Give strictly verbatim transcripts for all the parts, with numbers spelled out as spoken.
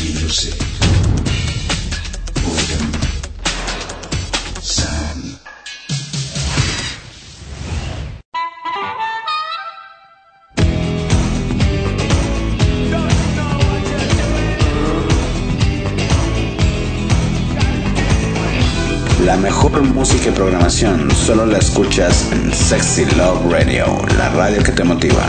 music, boredom, sound. La mejor música y programación solo la escuchas en Sexy Love Radio, la radio que te motiva.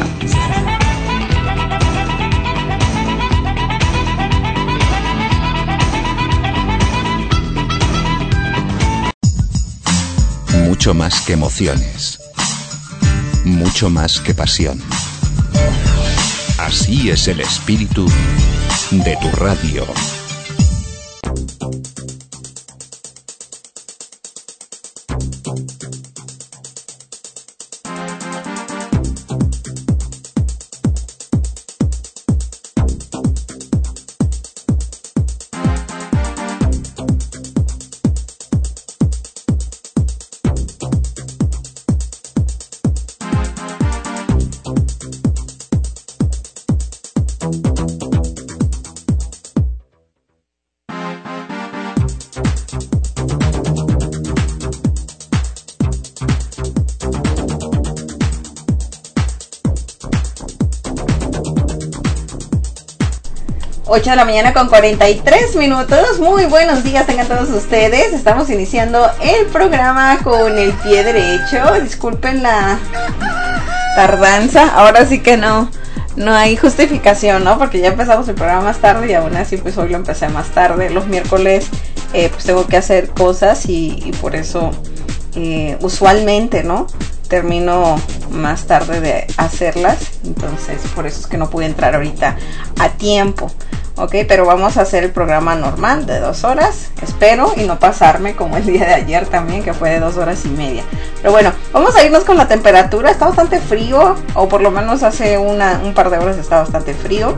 Mucho más que emociones, mucho más que pasión. Así es el espíritu de tu radio. ocho de la mañana con cuarenta y tres minutos. Muy buenos días tengan todos ustedes. Estamos iniciando el programa con el pie derecho. Disculpen la tardanza. Ahora sí que no no hay justificación, ¿no? Porque ya empezamos el programa más tarde y aún así pues hoy lo empecé más tarde. Los miércoles eh, pues tengo que hacer cosas y, y por eso eh, usualmente, ¿no? Termino más tarde de hacerlas. Entonces por eso es que no pude entrar ahorita a tiempo. Ok, pero vamos a hacer el programa normal de dos horas, espero, y no pasarme como el día de ayer también, que fue de dos horas y media. Pero bueno, vamos a irnos con la temperatura. Está bastante frío, o por lo menos hace una, un par de horas está bastante frío.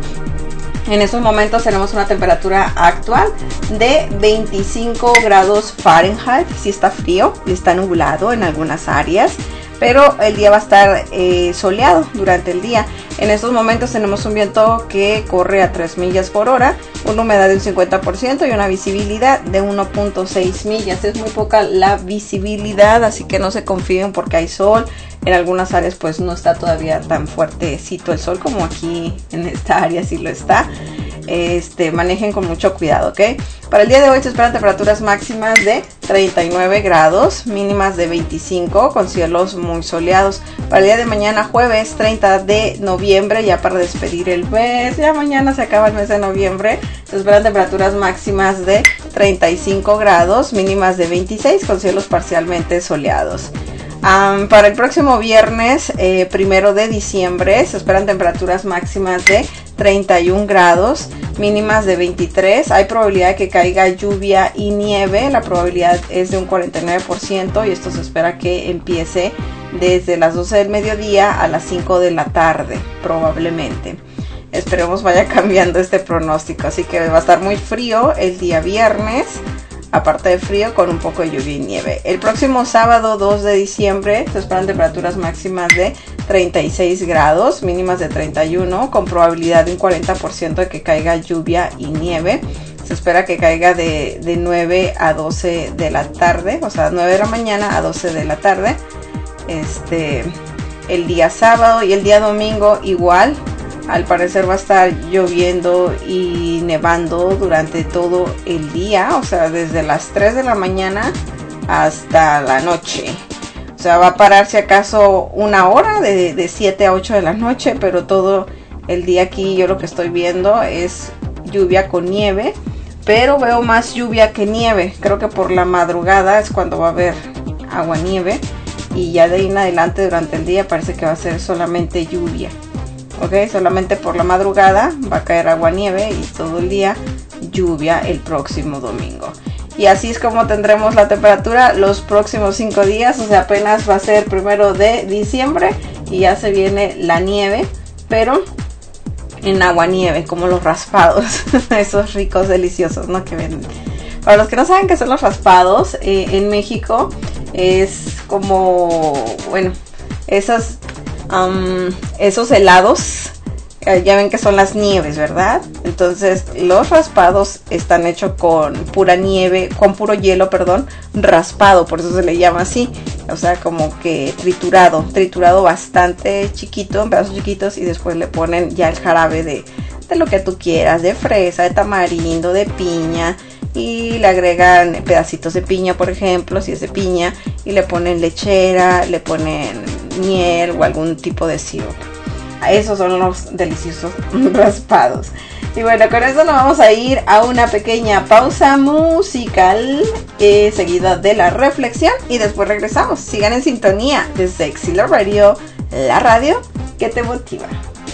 En estos momentos tenemos una temperatura actual de veinticinco grados Fahrenheit. Sí está frío y está nublado en algunas áreas, pero el día va a estar eh, soleado durante el día. En estos momentos tenemos un viento que corre a tres millas por hora, una humedad de un cincuenta por ciento y una visibilidad de uno punto seis millas. Es muy poca la visibilidad, así que no se confíen porque hay sol. En algunas áreas pues no está todavía tan fuertecito el sol como aquí en esta área sí lo está. Este, manejen con mucho cuidado, ¿ok? Para el día de hoy se esperan temperaturas máximas de treinta y nueve grados, mínimas de veinticinco, con cielos muy soleados. Para el día de mañana, jueves treinta de noviembre, ya para despedir el mes, ya mañana se acaba el mes de noviembre, se esperan temperaturas máximas de treinta y cinco grados, mínimas de veintiséis, con cielos parcialmente soleados. Um, para el próximo viernes, eh, primero de diciembre, se esperan temperaturas máximas de treinta y un grados, mínimas de veintitrés. Hay probabilidad de que caiga lluvia y nieve. La probabilidad es de un cuarenta y nueve por ciento y esto se espera que empiece desde las doce del mediodía a las cinco de la tarde, probablemente. Esperemos vaya cambiando este pronóstico. Así que va a estar muy frío el día viernes. Aparte de frío, con un poco de lluvia y nieve. El próximo sábado dos de diciembre se esperan temperaturas máximas de treinta y seis grados, mínimas de treinta y uno, con probabilidad de un cuarenta por ciento de que caiga lluvia y nieve. Se espera que caiga de, de nueve a doce de la tarde, o sea, nueve de la mañana a doce de la tarde. Este, el día sábado y el día domingo igual. Al parecer va a estar lloviendo y nevando durante todo el día, o sea, desde las tres de la mañana hasta la noche. O sea, va a parar si acaso una hora de, de siete a ocho de la noche, pero todo el día aquí yo lo que estoy viendo es lluvia con nieve, pero veo más lluvia que nieve. Creo que por la madrugada es cuando va a haber agua-nieve y ya de ahí en adelante durante el día parece que va a ser solamente lluvia. Ok, solamente por la madrugada va a caer agua-nieve y todo el día lluvia el próximo domingo. Y así es como tendremos la temperatura los próximos cinco días, o sea, apenas va a ser primero de diciembre y ya se viene la nieve, pero en agua-nieve, como los raspados, esos ricos, deliciosos, ¿no? Que venden. Para los que no saben qué son los raspados, eh, en México es como, bueno, esas... Um, esos helados eh, ya ven que son las nieves, ¿verdad? Entonces los raspados están hechos con pura nieve, con puro hielo, perdón, raspado, por eso se le llama así. O sea, como que triturado, triturado bastante chiquito, en pedazos chiquitos, y después le ponen ya el jarabe de, de lo que tú quieras, de fresa, de tamarindo, de piña, y le agregan pedacitos de piña, por ejemplo, si es de piña, y le ponen lechera, le ponen miel o algún tipo de sirope. Esos son los deliciosos raspados. Y bueno, con eso nos vamos a ir a una pequeña pausa musical, eh, seguida de la reflexión, y después regresamos. Sigan en sintonía de Sexy Love Radio, la radio que te motiva.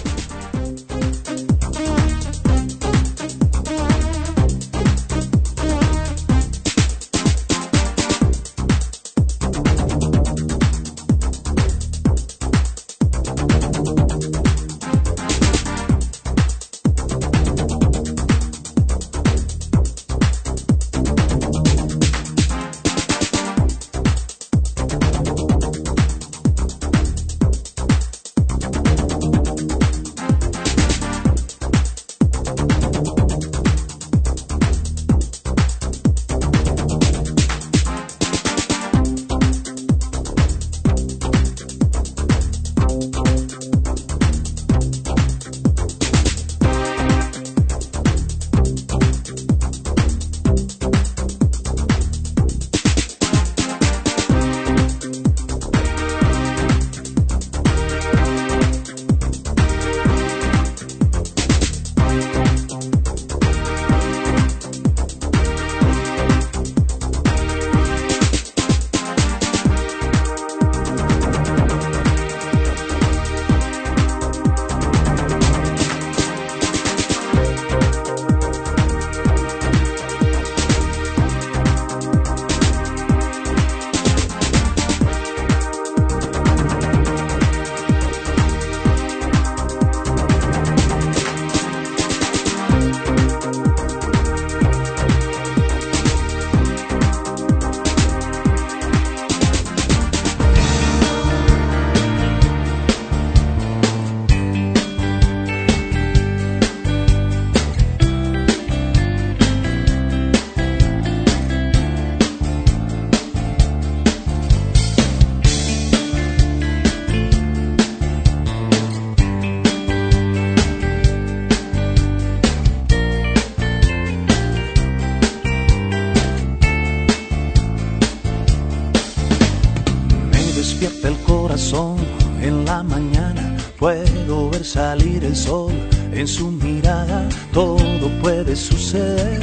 Salir el sol en su mirada, todo puede suceder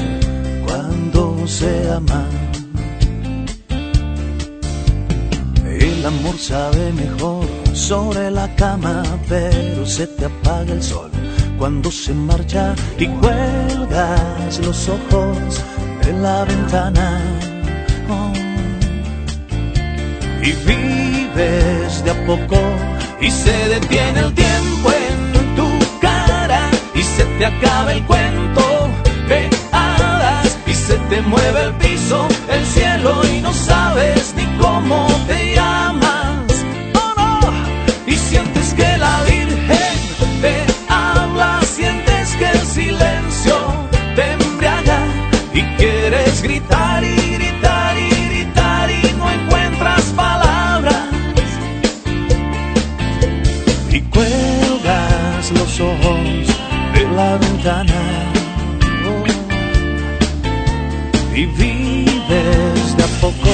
cuando se ama. El amor sabe mejor sobre la cama, pero se te apaga el sol cuando se marcha y cuelgas los ojos de la ventana. Oh. Y vives de a poco y se detiene el tiempo en tu cara y se te acaba el cuento de hadas y se te mueve el piso, el cielo y no sabes ni cómo te llamas. Oh, no. Y sientes que la Virgen te habla, sientes que el silencio te embriaga y quieres gritar y gritar y gritar y no encuentras palabras. Y cuelgas los ojos de la ventana, oh, y vives de a poco.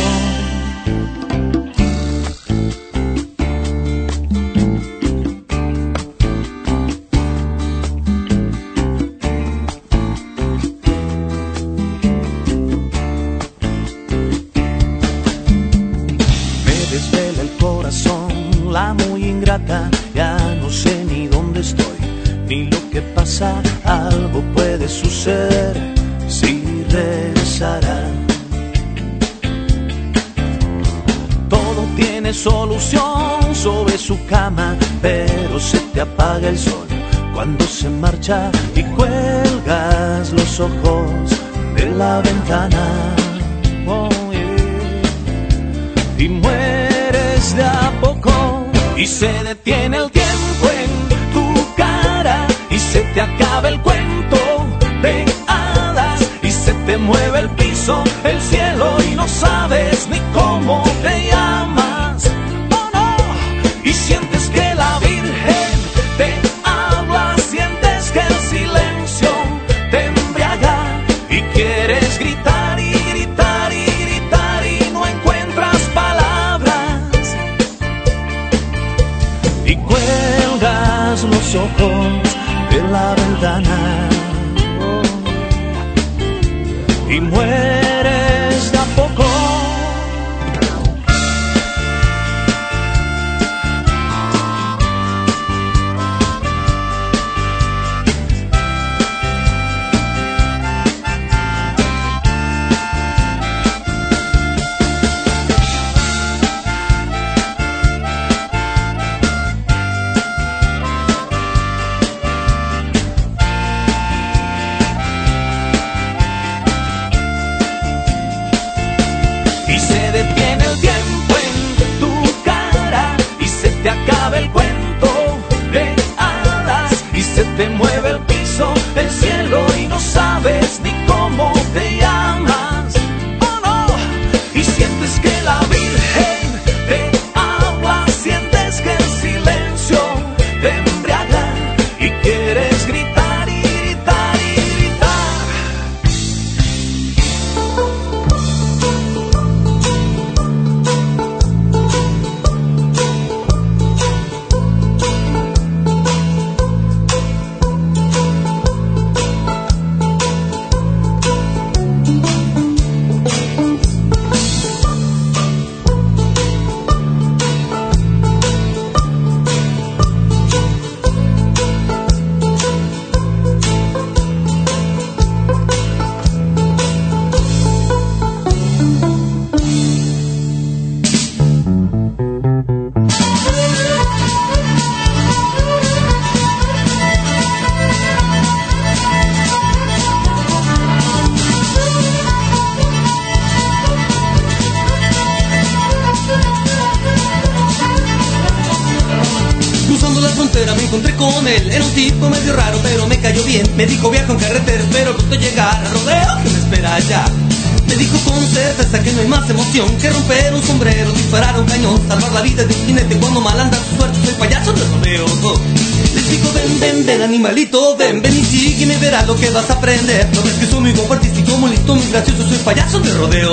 Me desvela el corazón, la muy ingrata. Ya no sé ni dónde estoy, ni lo que pasa. Algo puede suceder si regresará. Todo tiene solución sobre su cama, pero se te apaga el sol cuando se marcha y cuelgas los ojos de la ventana. Oh, yeah. Y de a poco y se detiene el tiempo en tu cara te acaba el cuento de hadas y se te mueve el piso, el cielo y no sabes ni cómo te llamas. Oh no, y sientes que la Virgen te habla, sientes que el silencio te embriaga y quieres gritar y gritar y gritar y no encuentras palabras y cuelgas los ojos de la ventana y mueres de a poco. Te mueve el piso, el cielo y no sabes ni cómo te llamas. Oh no, y sientes que la Virgen te habla, sientes que el silencio te embriaga y quieres gritar y gritar y gritar. Era un tipo medio raro, pero me cayó bien. Me dijo viajo en carretera, espero pronto llegar al rodeo que me espera allá. Me dijo con certeza que no hay más emoción que romper un sombrero, disparar un cañón, salvar la vida de un jinete cuando mal anda su suerte. Soy payaso de rodeo. Les digo ven, ven, ven animalito, ven, ven y sígueme, verás lo que vas a aprender. No ves que soy muy guapo, artístico, muy listo, muy gracioso, soy payaso de rodeo.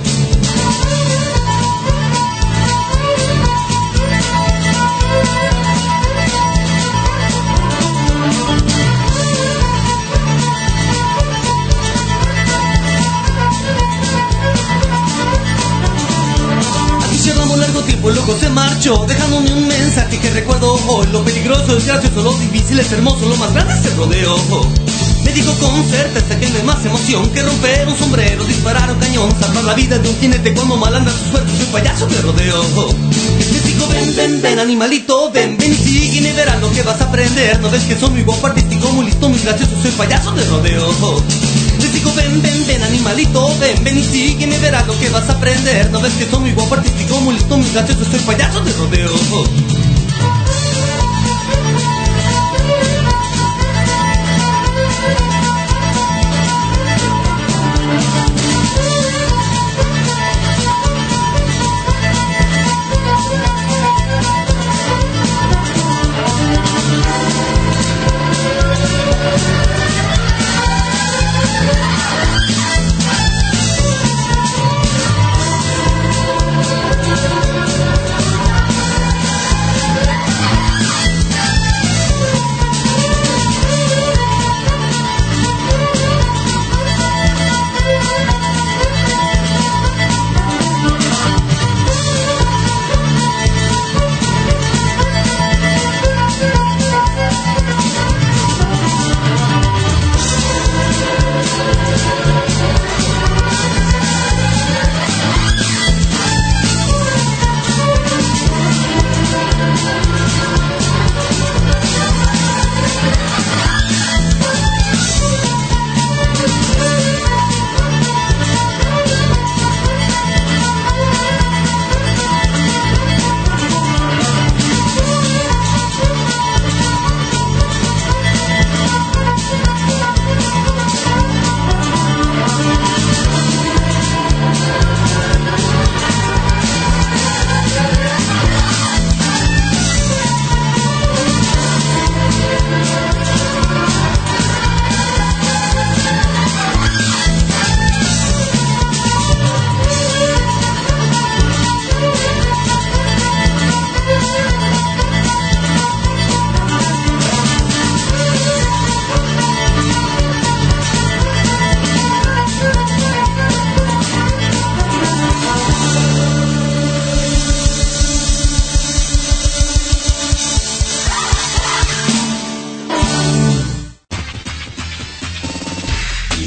El loco se marchó, dejándome un mensaje que recuerdo hoy. Lo peligroso es gracioso, lo difícil es hermoso, lo más grande es el rodeo. Me dijo con certeza que no hay más emoción que romper un sombrero, disparar un cañón, salvar la vida de un jinete cuando mal anda su suerte. Soy payaso de rodeo. Les digo ven, ven, ven animalito, ven, ven y sígueme, verás lo que vas a aprender. No ves que soy muy guapo, artístico, muy listo, muy gracioso, soy payaso de rodeo. Les digo ven, ven, ven animalito, ven, ven y sígueme, verás lo que vas a aprender. No ves que soy muy guapo, artístico, muy listo, muy gracioso, soy payaso de rodeo.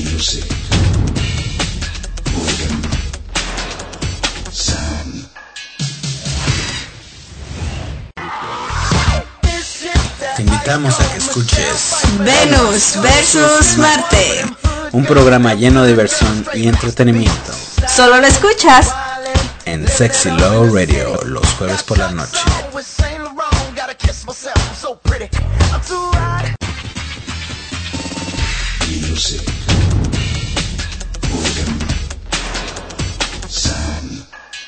Music. Organ. Sound. Te invitamos a que escuches Venus versus Marte. un programa lleno de diversión y entretenimiento Solo lo escuchas en Sexy Love Radio los jueves por la noche. Music. Organ. Sound.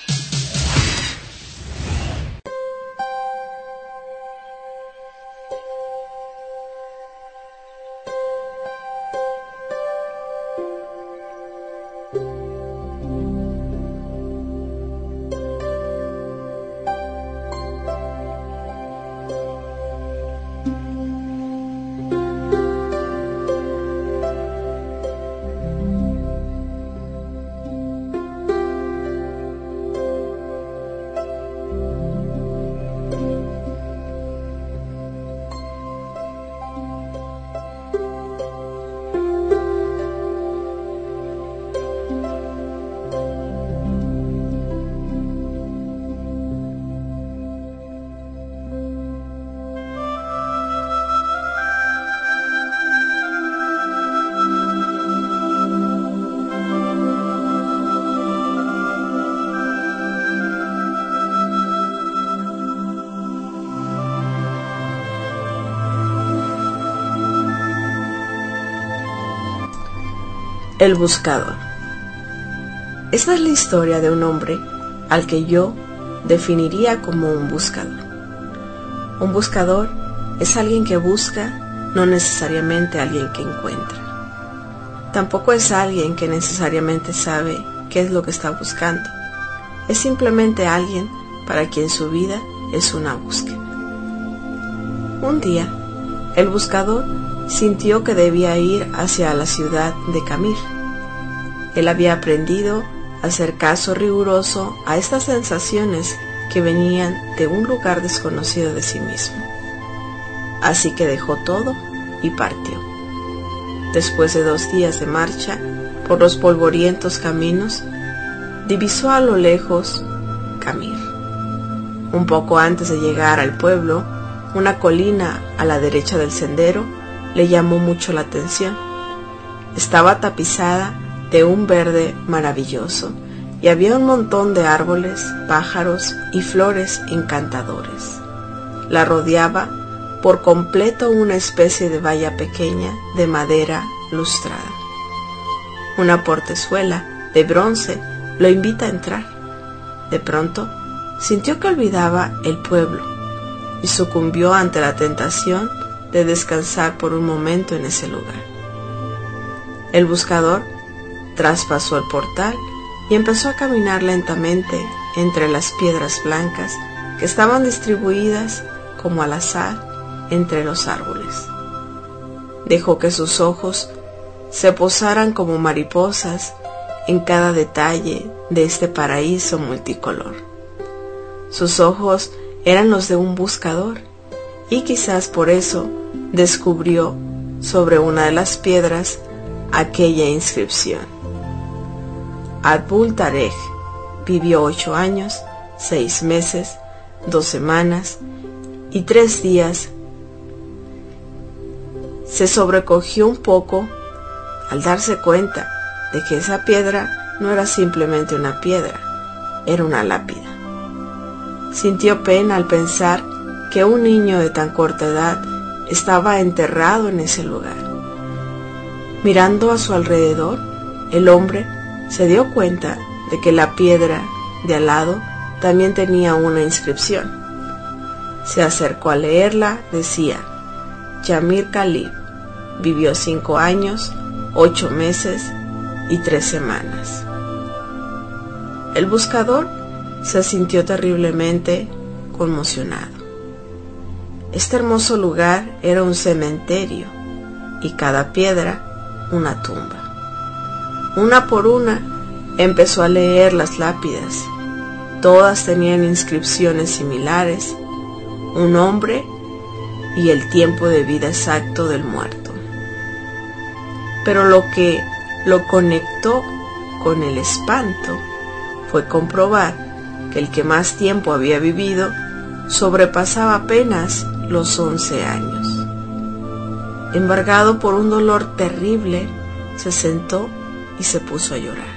El buscador. Esta es la historia de un hombre al que yo definiría como un buscador. Un buscador es alguien que busca, no necesariamente alguien que encuentra. Tampoco es alguien que necesariamente sabe qué es lo que está buscando. Es simplemente alguien para quien su vida es una búsqueda. Un día, el buscador sintió que debía ir hacia la ciudad de Camir. Él había aprendido a hacer caso riguroso a estas sensaciones que venían de un lugar desconocido de sí mismo. Así que dejó todo y partió. Después de dos días de marcha por los polvorientos caminos, divisó a lo lejos Camir. Un poco antes de llegar al pueblo, una colina a la derecha del sendero le llamó mucho la atención. Estaba tapizada de un verde maravilloso y había un montón de árboles, pájaros y flores encantadores. La rodeaba por completo una especie de valla pequeña de madera lustrada. Una portezuela de bronce lo invita a entrar. De pronto, sintió que olvidaba el pueblo y sucumbió ante la tentación de descansar por un momento en ese lugar. El buscador traspasó el portal y empezó a caminar lentamente entre las piedras blancas que estaban distribuidas como al azar entre los árboles. Dejó que sus ojos se posaran como mariposas en cada detalle de este paraíso multicolor. Sus ojos eran los de un buscador y quizás por eso descubrió sobre una de las piedras aquella inscripción: Abul Tarek vivió ocho años, seis meses, dos semanas y tres días. Se sobrecogió un poco al darse cuenta de que esa piedra no era simplemente una piedra, era una lápida. Sintió pena al pensar que un niño de tan corta edad estaba enterrado en ese lugar. Mirando a su alrededor, el hombre se dio cuenta de que la piedra de al lado también tenía una inscripción. Se acercó a leerla, decía: Jamir Khalib vivió cinco años, ocho meses y tres semanas. El buscador se sintió terriblemente conmocionado. Este hermoso lugar era un cementerio y cada piedra una tumba. Una por una empezó a leer las lápidas. Todas tenían inscripciones similares, un nombre y el tiempo de vida exacto del muerto. Pero lo que lo conectó con el espanto fue comprobar que el que más tiempo había vivido sobrepasaba apenas los once años. Embargado por un dolor terrible, se sentó y se puso a llorar.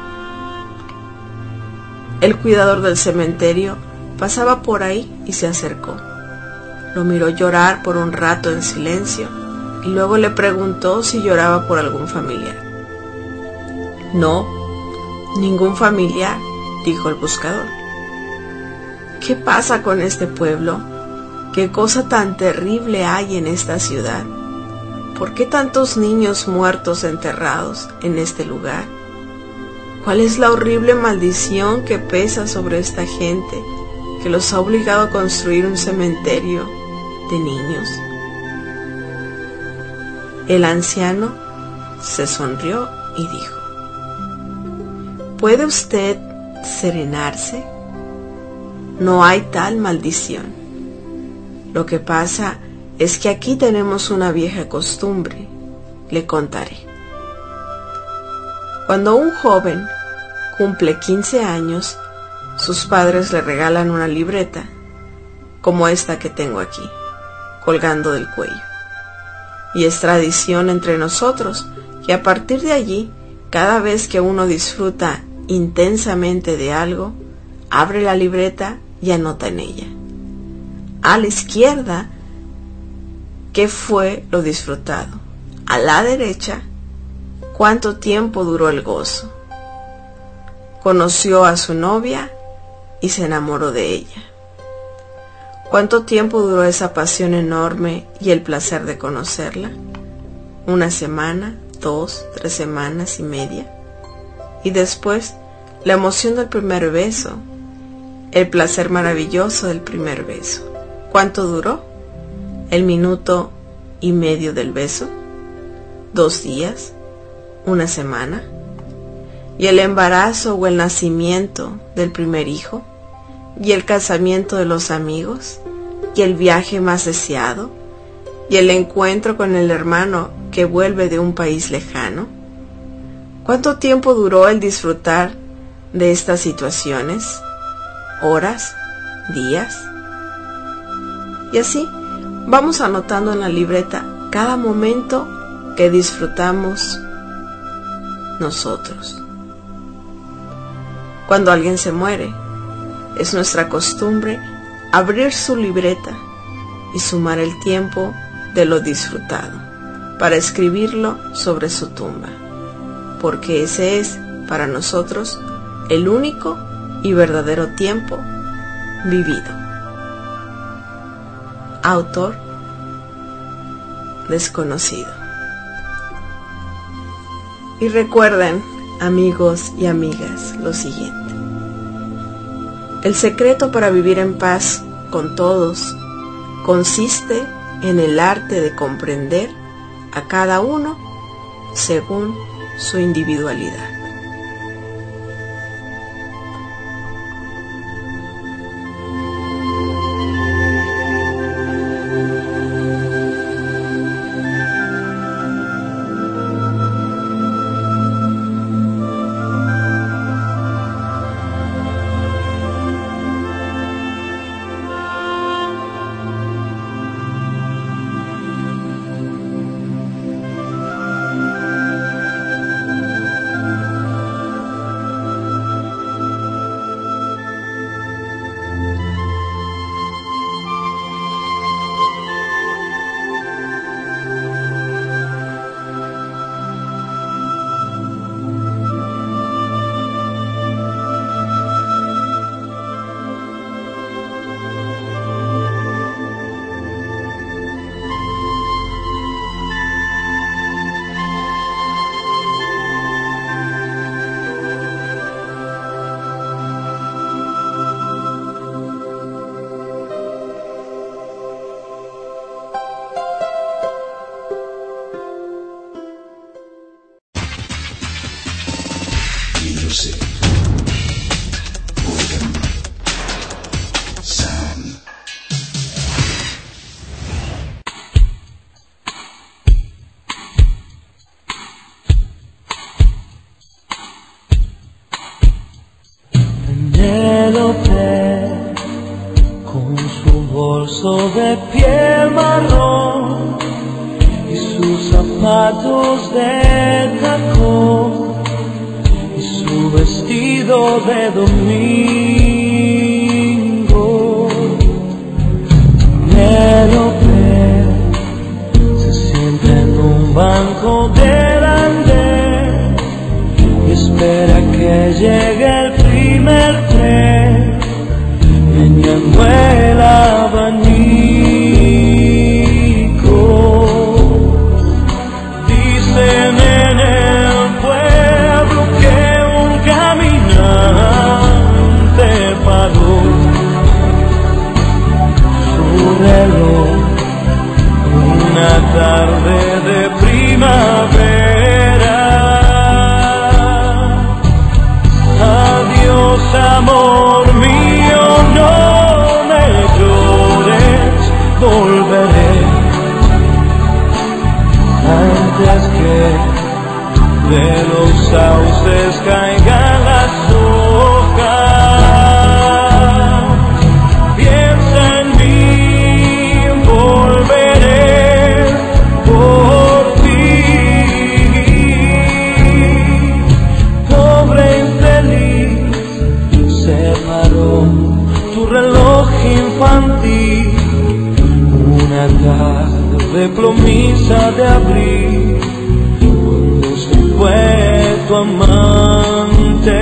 El cuidador del cementerio pasaba por ahí y se acercó. Lo miró llorar por un rato en silencio y luego le preguntó si lloraba por algún familiar. No, ningún familiar, dijo el buscador. ¿Qué pasa con este pueblo? ¿Qué cosa tan terrible hay en esta ciudad? ¿Por qué tantos niños muertos enterrados en este lugar? ¿Cuál es la horrible maldición que pesa sobre esta gente que los ha obligado a construir un cementerio de niños? El anciano se sonrió y dijo: ¿puede usted serenarse? No hay tal maldición. Lo que pasa es que aquí tenemos una vieja costumbre. Le contaré. Cuando un joven cumple quince años, sus padres le regalan una libreta, como esta que tengo aquí, colgando del cuello. Y es tradición entre nosotros que a partir de allí, cada vez que uno disfruta intensamente de algo, abre la libreta y anota en ella. A la izquierda, ¿qué fue lo disfrutado? A la derecha, ¿cuánto tiempo duró el gozo? Conoció a su novia y se enamoró de ella. ¿Cuánto tiempo duró esa pasión enorme y el placer de conocerla? Una semana, dos, tres semanas y media. Y después, la emoción del primer beso, el placer maravilloso del primer beso. ¿Cuánto duró? ¿El minuto y medio del beso? ¿Dos días? ¿Una semana? ¿Y el embarazo o el nacimiento del primer hijo? ¿Y el casamiento de los amigos? ¿Y el viaje más deseado? ¿Y el encuentro con el hermano que vuelve de un país lejano? ¿Cuánto tiempo duró el disfrutar de estas situaciones? ¿Horas? ¿Días? Y así vamos anotando en la libreta cada momento que disfrutamos nosotros. Cuando alguien se muere, es nuestra costumbre abrir su libreta y sumar el tiempo de lo disfrutado para escribirlo sobre su tumba, porque ese es, para nosotros, el único y verdadero tiempo vivido. Autor desconocido. Y recuerden, amigos y amigas, lo siguiente: el secreto para vivir en paz con todos consiste en el arte de comprender a cada uno según su individualidad. de piel marrón y sus zapatos de tacón y su vestido de domingo. Penélope se sienta en un banco del andén y espera que llegue el primer tren, meneando el abanico. Dicen en el pueblo que un caminante paró su reloj una tarde de primavera. Adiós, amor mío, no me llores, volveré antes que de los sauces caigan las hojas. Piensa en mí, volveré por ti. Pobre infeliz, se paró tu reloj infantil una tarde plomiza de abril, cuando se fue tu amante.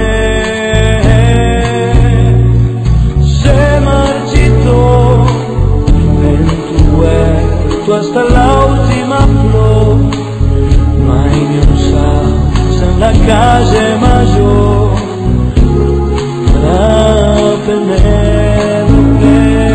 Se marchitó en tu huerto hasta la última flor. No hay ni un sauce en la calle mayor para Penélope.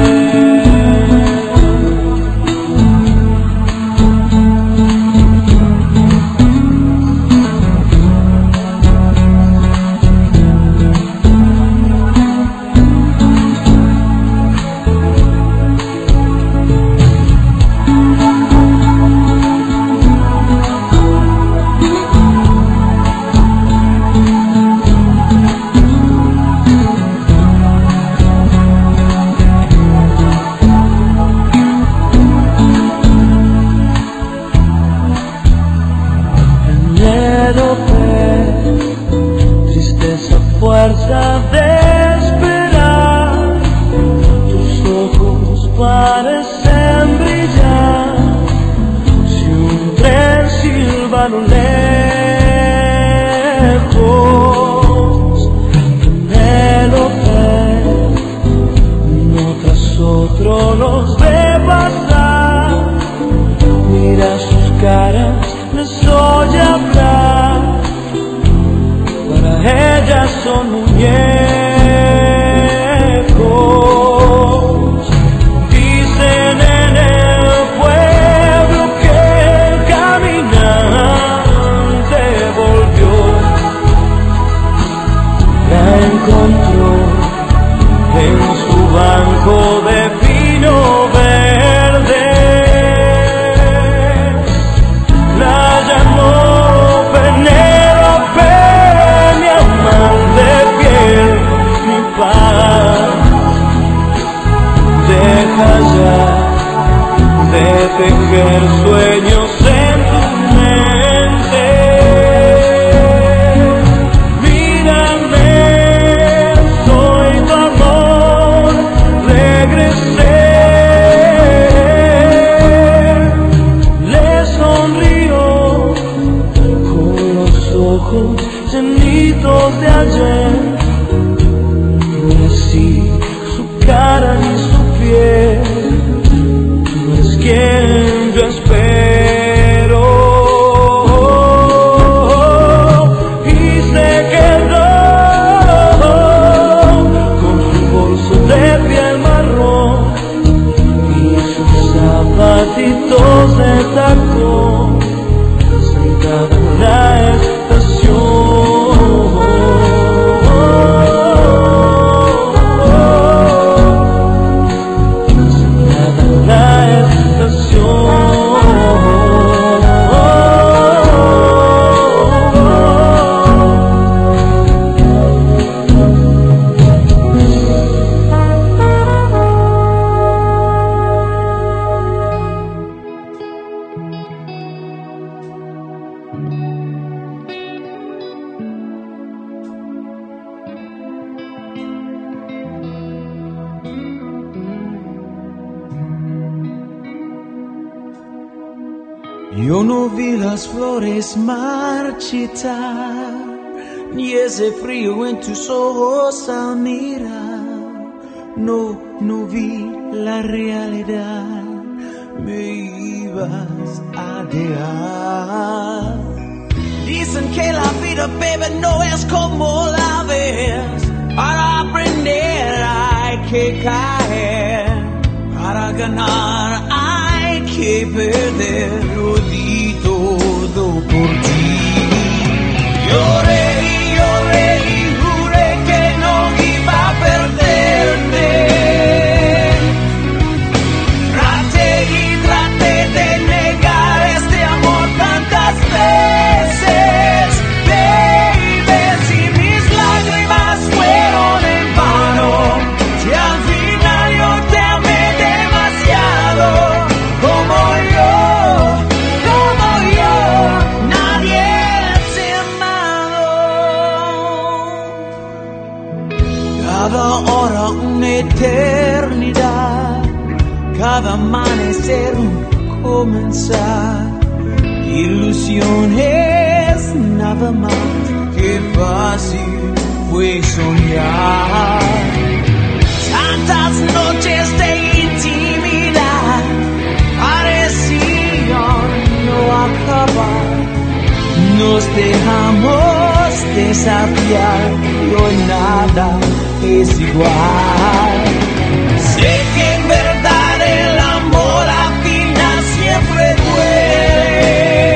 Tristeza, fuerza de esperar, tus ojos parecen brillar. Si un tren silba a lo lejos, Penélope, uno tras otro los ve pasar. Mira sus caras, les oye hablar. Para ellas son muñecos. Dicen en el pueblo que el caminante volvió. La encontró en su banco de pino verde. La llamó Penélope, mi amante fiel, mi paz. Deja ya de tejer sueños en tu mente. Mírame, soy tu amor, regresé. Le sonrió con los ojos llenitos de ayer. No es así su cara ni su piel, no es quien yo espero. Y se quedó con su bolso de piel marrón y sus zapatitos de tacón, sentada en la estación. Sentada en la estación. Yo no vi las flores marchitar, ni ese frío en tus ojos al mirar. No, no vi la realidad, me ibas a dejar. Dicen que la vida, baby, no es como la ves. Para aprender hay que caer, para ganar hay que perder. Lo di todo por ti. Lloré y lloré y juré que no iba a perderte. Traté y traté de negar este amor tantas veces, baby, si mis lágrimas fueron en vano, si al final yo te amé demasiado, como yo, como yo, nadie te ha amado. Cada hora una eternidad, cada amanecer un comenzar. Ilusiones nada más, que fácil fue soñar. Tantas noches de intimidad parecían no acabar. Nos dejamos desafiar y hoy nada es igual. Sé que en verdad el amor al final siempre duele.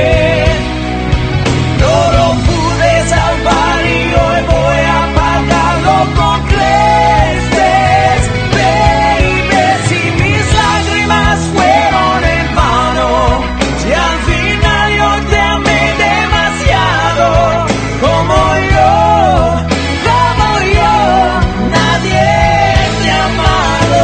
No lo pude salvar y hoy voy a pagarlo con creces, baby, si mis lágrimas fueron en vano, si al final yo te amé demasiado, como yo, como yo, nadie te ha amado.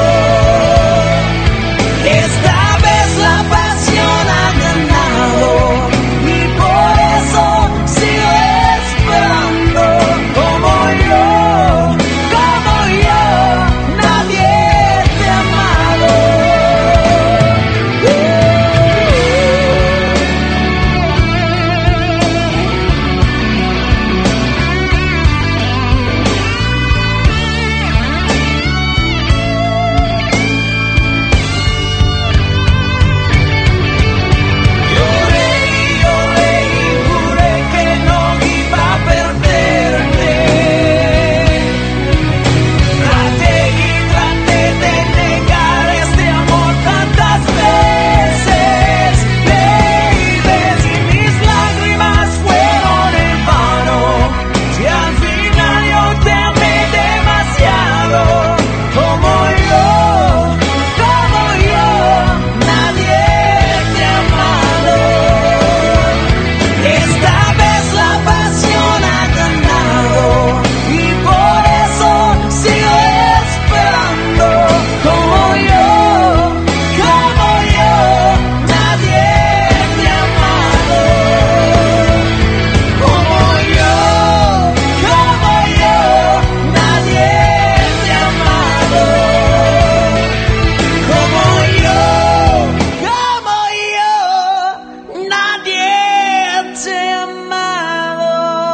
Esta vez la pasión ha ganado y por eso sigo esperando, como yo, como yo, nadie te ha amado. Lloré y lloré y juré que no iba a perderte. Traté y traté de negar este amor tantas veces, baby, si mis lágrimas fueron en vano, si al final yo te amé demasiado, como yo, como yo, nadie te ha amado. Esta vez la pasión ha ganado y por eso sigo esperando, como yo, como yo, nadie te ha amado. Como yo, como yo, nadie te ha amado. Como yo, como yo, nadie te ha amado.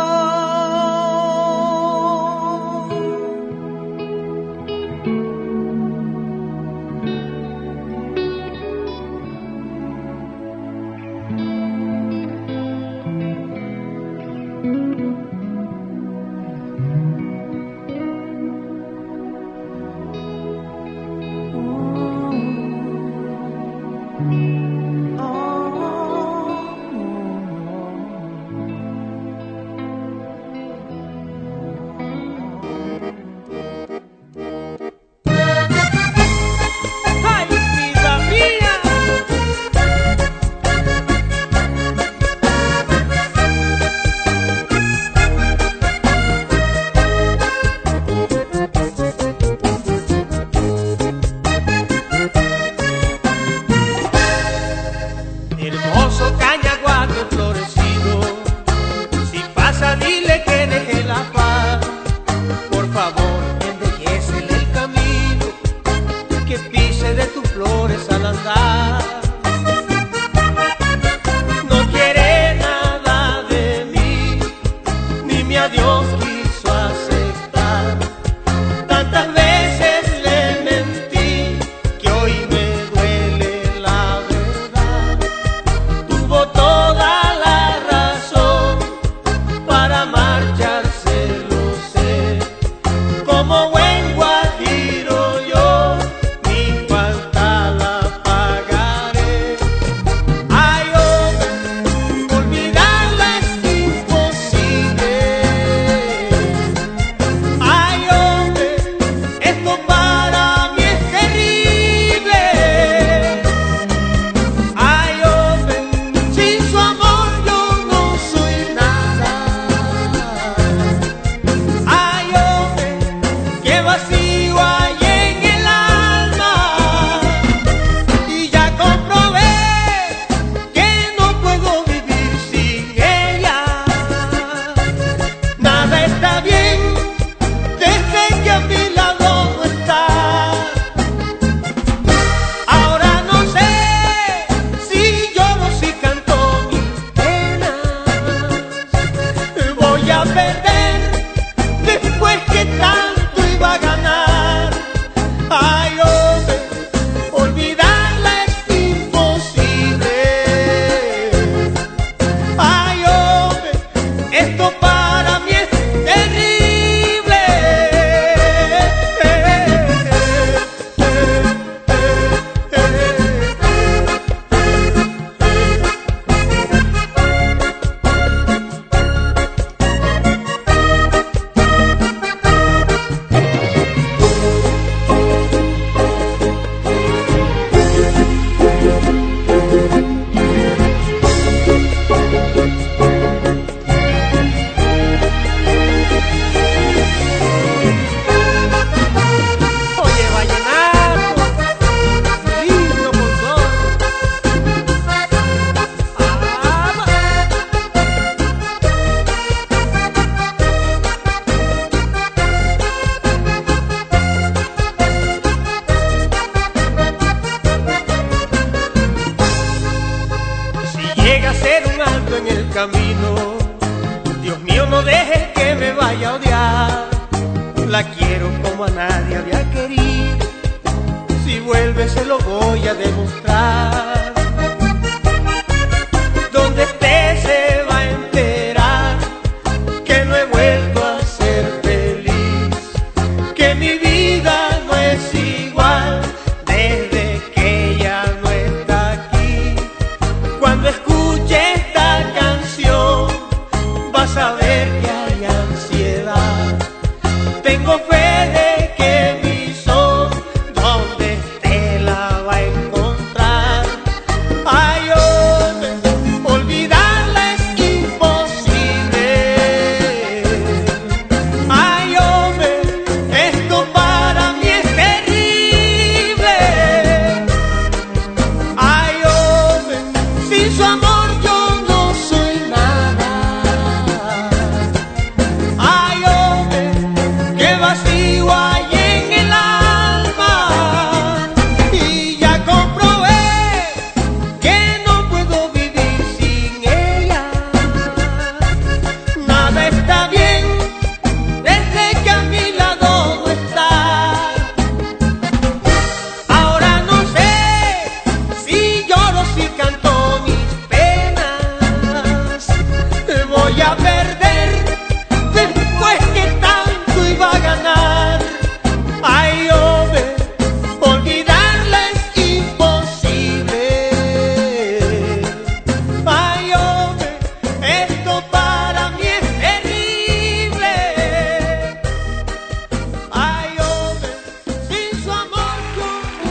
¡Ay, vida mía! Dios mío, no dejes que me vaya a odiar. La quiero como a nadie había querido. Si vuelve se lo voy a demostrar. Donde esté se va a enterar que no he vuelto a ser feliz, que mi vida no es igual desde que ella no está aquí. Cuando escuche esta canción vas a ver que hay ansiedad. Tengo fe de que mi sol donde esté la va a encontrar. Ay, hombre, olvidarla es imposible. Ay, hombre, esto para mí es terrible. Ay, hombre, sin su amor yo no soy nada. Ay, hombre, qué vacío hay en el alma. Y ya comprobé que no puedo vivir sin ella. Nada está bien desde que a mi lado no está. Ahora no sé si lloro, si canto mis penas. Voy a perder después que tanto iba a ganar. Ay, hombre, olvidarla es imposible. Ay, hombre, esto para mí es terrible. Ay, hombre, sin su amor yo no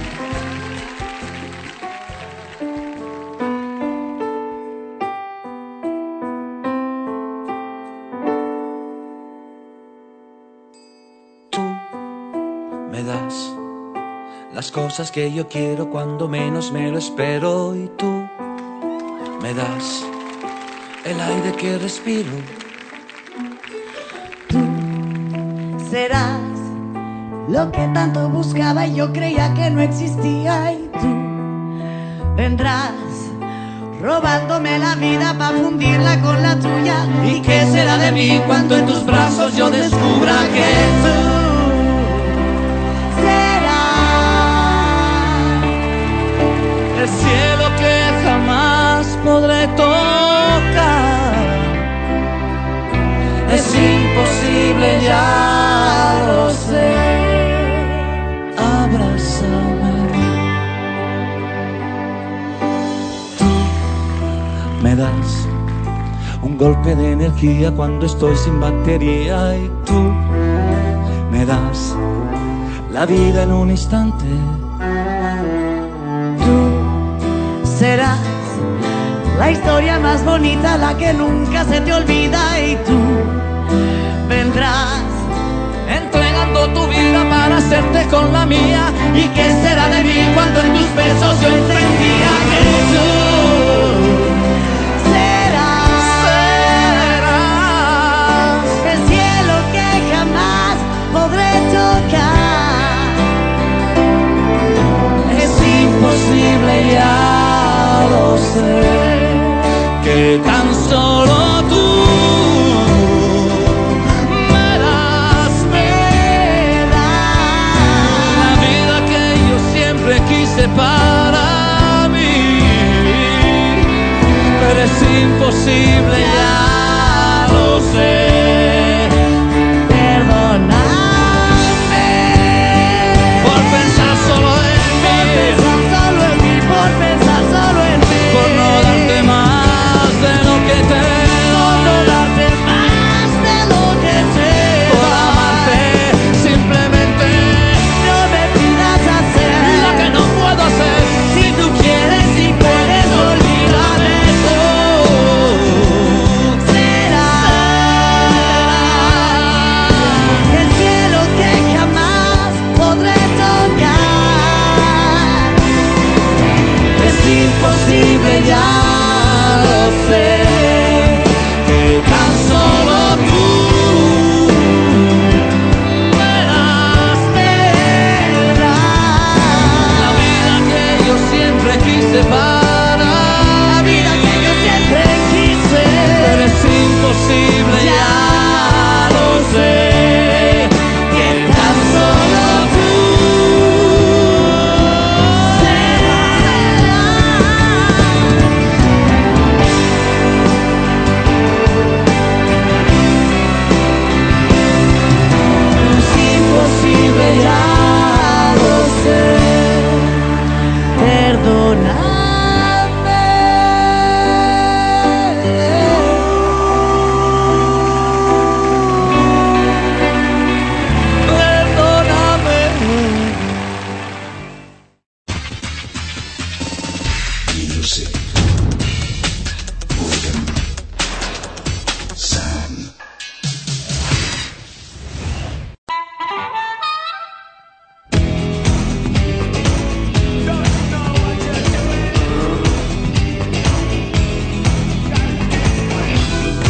Tú me das las cosas que yo quiero cuando menos me lo espero, y tú me das el aire que respiro. Serás lo que tanto buscaba y yo creía que no existía, y tú vendrás robándome la vida para fundirla con la tuya. ¿Y qué será de mí cuando en tus brazos yo descubra que tú serás el cielo que jamás podré tocar? Es imposible, ya lo sé. Abrázame. Tú me das un golpe de energía cuando estoy sin batería, y tú me das la vida en un instante. Tú serás la historia más bonita, la que nunca se te olvida, y tú vendrás Entregando tu vida para hacerte con la mía. ¿Y qué será de mí cuando en tus besos yo entendía que tú serás el cielo que jamás podré tocar? es imposible, ya lo sé, que tan solo tú me das, me das la vida que yo siempre quise para mí.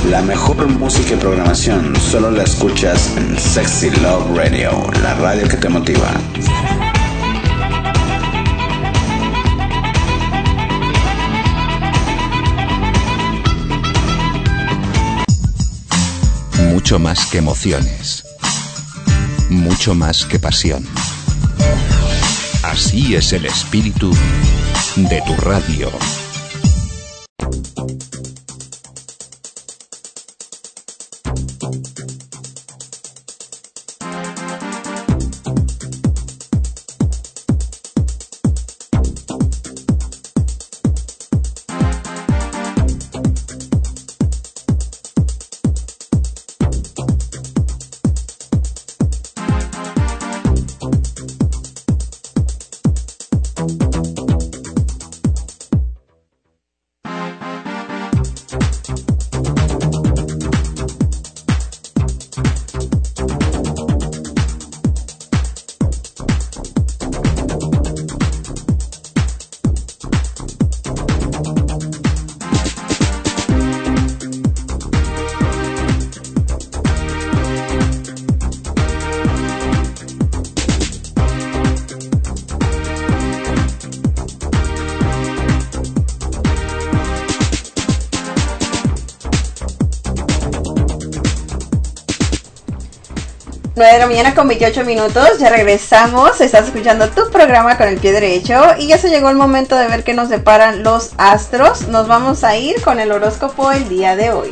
La mejor música y programación solo la escuchas en Sexy Love Radio, la radio que te motiva. Mucho más que emociones. Mucho más que pasión. Así es el espíritu de tu radio. nueve de la mañana con veintiocho minutos, ya regresamos, estás escuchando tu programa con el pie derecho y ya se llegó el momento de ver qué nos deparan los astros. Nos vamos a ir con el horóscopo el día de hoy.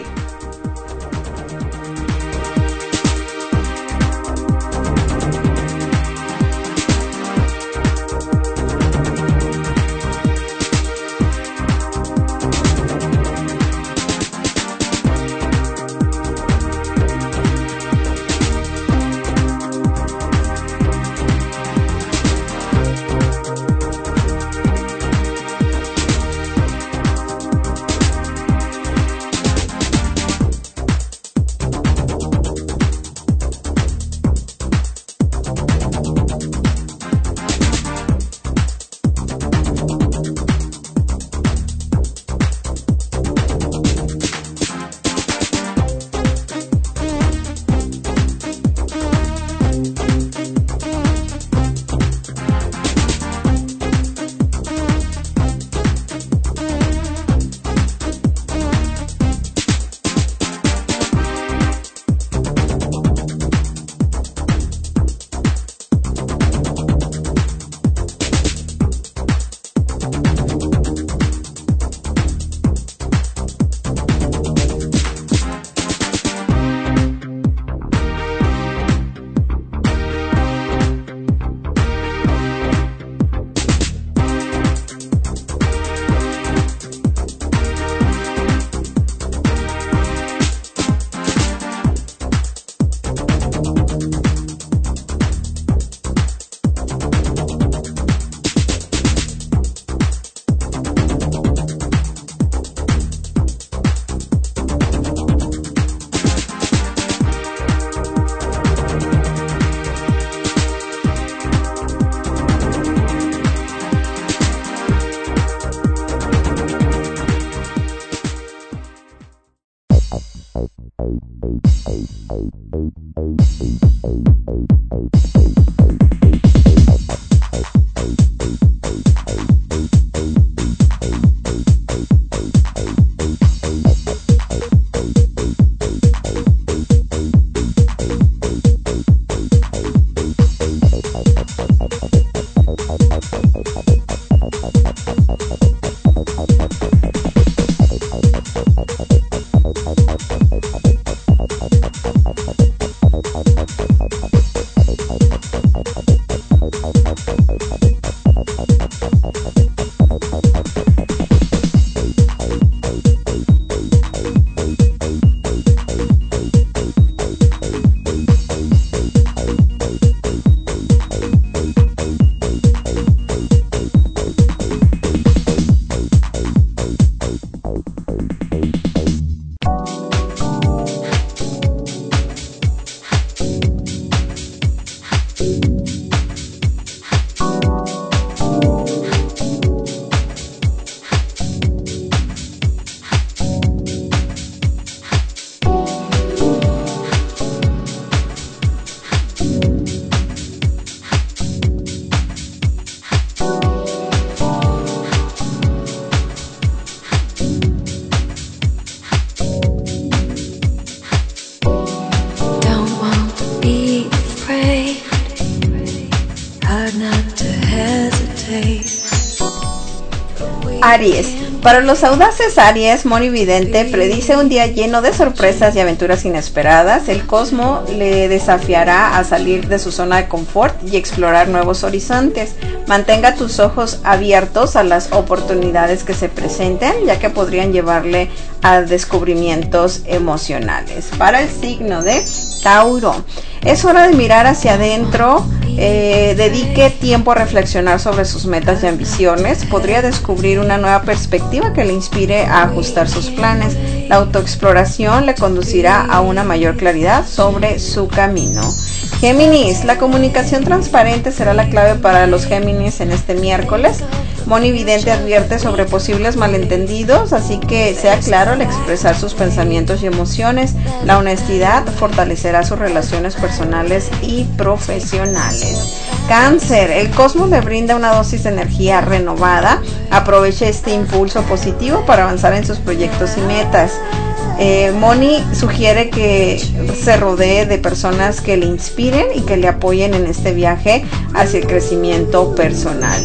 Aries. Para los audaces Aries, Moni Vidente predice un día lleno de sorpresas y aventuras inesperadas. El cosmo le desafiará a salir de su zona de confort y explorar nuevos horizontes. Mantenga tus ojos abiertos a las oportunidades que se presenten, ya que podrían llevarle a descubrimientos emocionales. Para el signo de Tauro, es hora de mirar hacia adentro. Eh, dedique tiempo a reflexionar sobre sus metas y ambiciones. Podría descubrir una nueva perspectiva que le inspire a ajustar sus planes. La autoexploración le conducirá a una mayor claridad sobre su camino. Géminis, la comunicación transparente será la clave para los Géminis en este miércoles. Moni Vidente advierte sobre posibles malentendidos, así que sea claro al expresar sus pensamientos y emociones. La honestidad fortalecerá sus relaciones personales y profesionales. Cáncer, el cosmos le brinda una dosis de energía renovada. Aproveche este impulso positivo para avanzar en sus proyectos y metas. Eh, Moni sugiere que se rodee de personas que le inspiren y que le apoyen en este viaje hacia el crecimiento personal.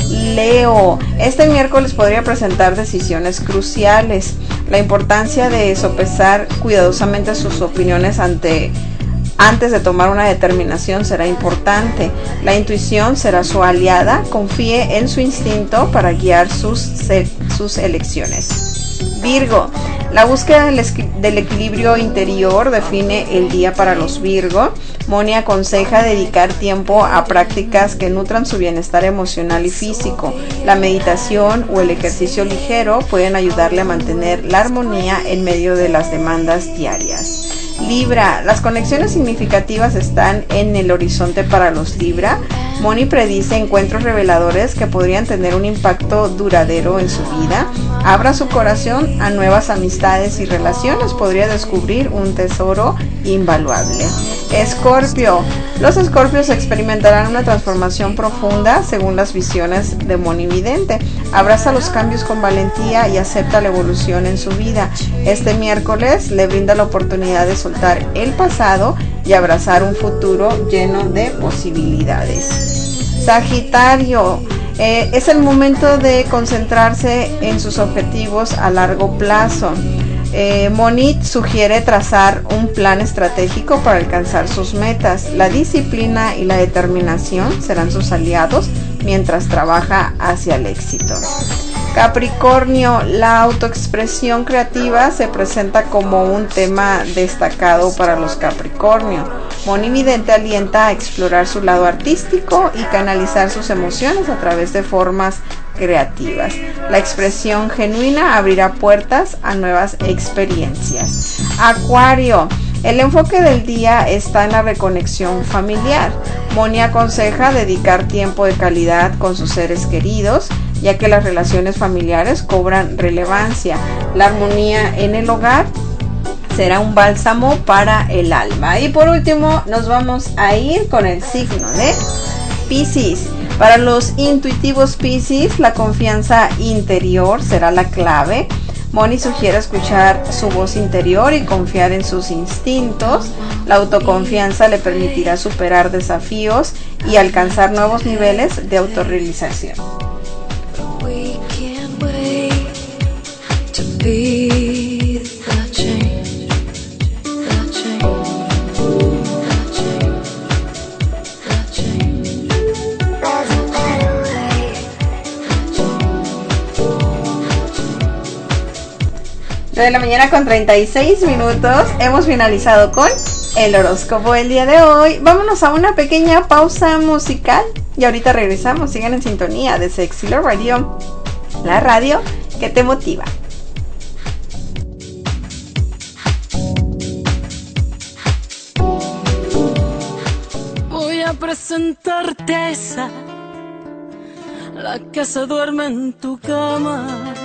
Leo, este miércoles podría presentar decisiones cruciales. La importancia de sopesar cuidadosamente sus opiniones ante antes de tomar una determinación será importante. La intuición será su aliada. Confíe en su instinto para guiar sus, sus elecciones. Virgo, la búsqueda del, del equilibrio interior define el día para los Virgo. Moni aconseja dedicar tiempo a prácticas que nutran su bienestar emocional y físico. La meditación o el ejercicio ligero pueden ayudarle a mantener la armonía en medio de las demandas diarias. Libra, las conexiones significativas están en el horizonte para los Libra. Moni predice encuentros reveladores que podrían tener un impacto duradero en su vida. Abra su corazón a nuevas amistades y relaciones. Podría descubrir un tesoro invaluable. Escorpio, los escorpios experimentarán una transformación profunda según las visiones de Moni Vidente. Abraza los cambios con valentía y acepta la evolución en su vida. Este miércoles le brinda la oportunidad de soltar el pasado y abrazar un futuro lleno de posibilidades. Sagitario, eh, es el momento de concentrarse en sus objetivos a largo plazo. Eh, Moni sugiere trazar un plan estratégico para alcanzar sus metas. La disciplina y la determinación serán sus aliados mientras trabaja hacia el éxito. Capricornio, la autoexpresión creativa se presenta como un tema destacado para los Capricornio. Moni Vidente alienta a explorar su lado artístico y canalizar sus emociones a través de formas creativas. La expresión genuina abrirá puertas a nuevas experiencias. Acuario, el enfoque del día está en la reconexión familiar. Moni aconseja dedicar tiempo de calidad con sus seres queridos, ya que las relaciones familiares cobran relevancia. La armonía en el hogar será un bálsamo para el alma. Y por último, nos vamos a ir con el signo de Piscis. Para los intuitivos Piscis, la confianza interior será la clave. Moni sugiere escuchar su voz interior y confiar en sus instintos. La autoconfianza le permitirá superar desafíos y alcanzar nuevos niveles de autorrealización. De la mañana con treinta y seis minutos, hemos finalizado con el horóscopo del día de hoy. Vámonos a una pequeña pausa musical y ahorita regresamos. Sigan en sintonía de Sexy Love Radio, la radio que te motiva. Voy a presentarte a esa, la que se duerme en tu cama,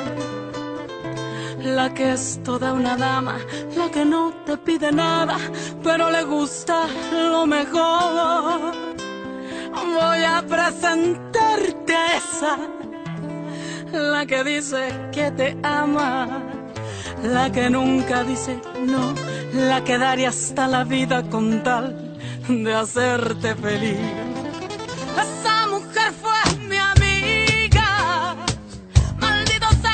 la que es toda una dama, la que no te pide nada, pero le gusta lo mejor. Voy a presentarte a esa, la que dice que te ama, la que nunca dice no, la que daría hasta la vida con tal de hacerte feliz. Esa mujer fue mi amiga, maldito sea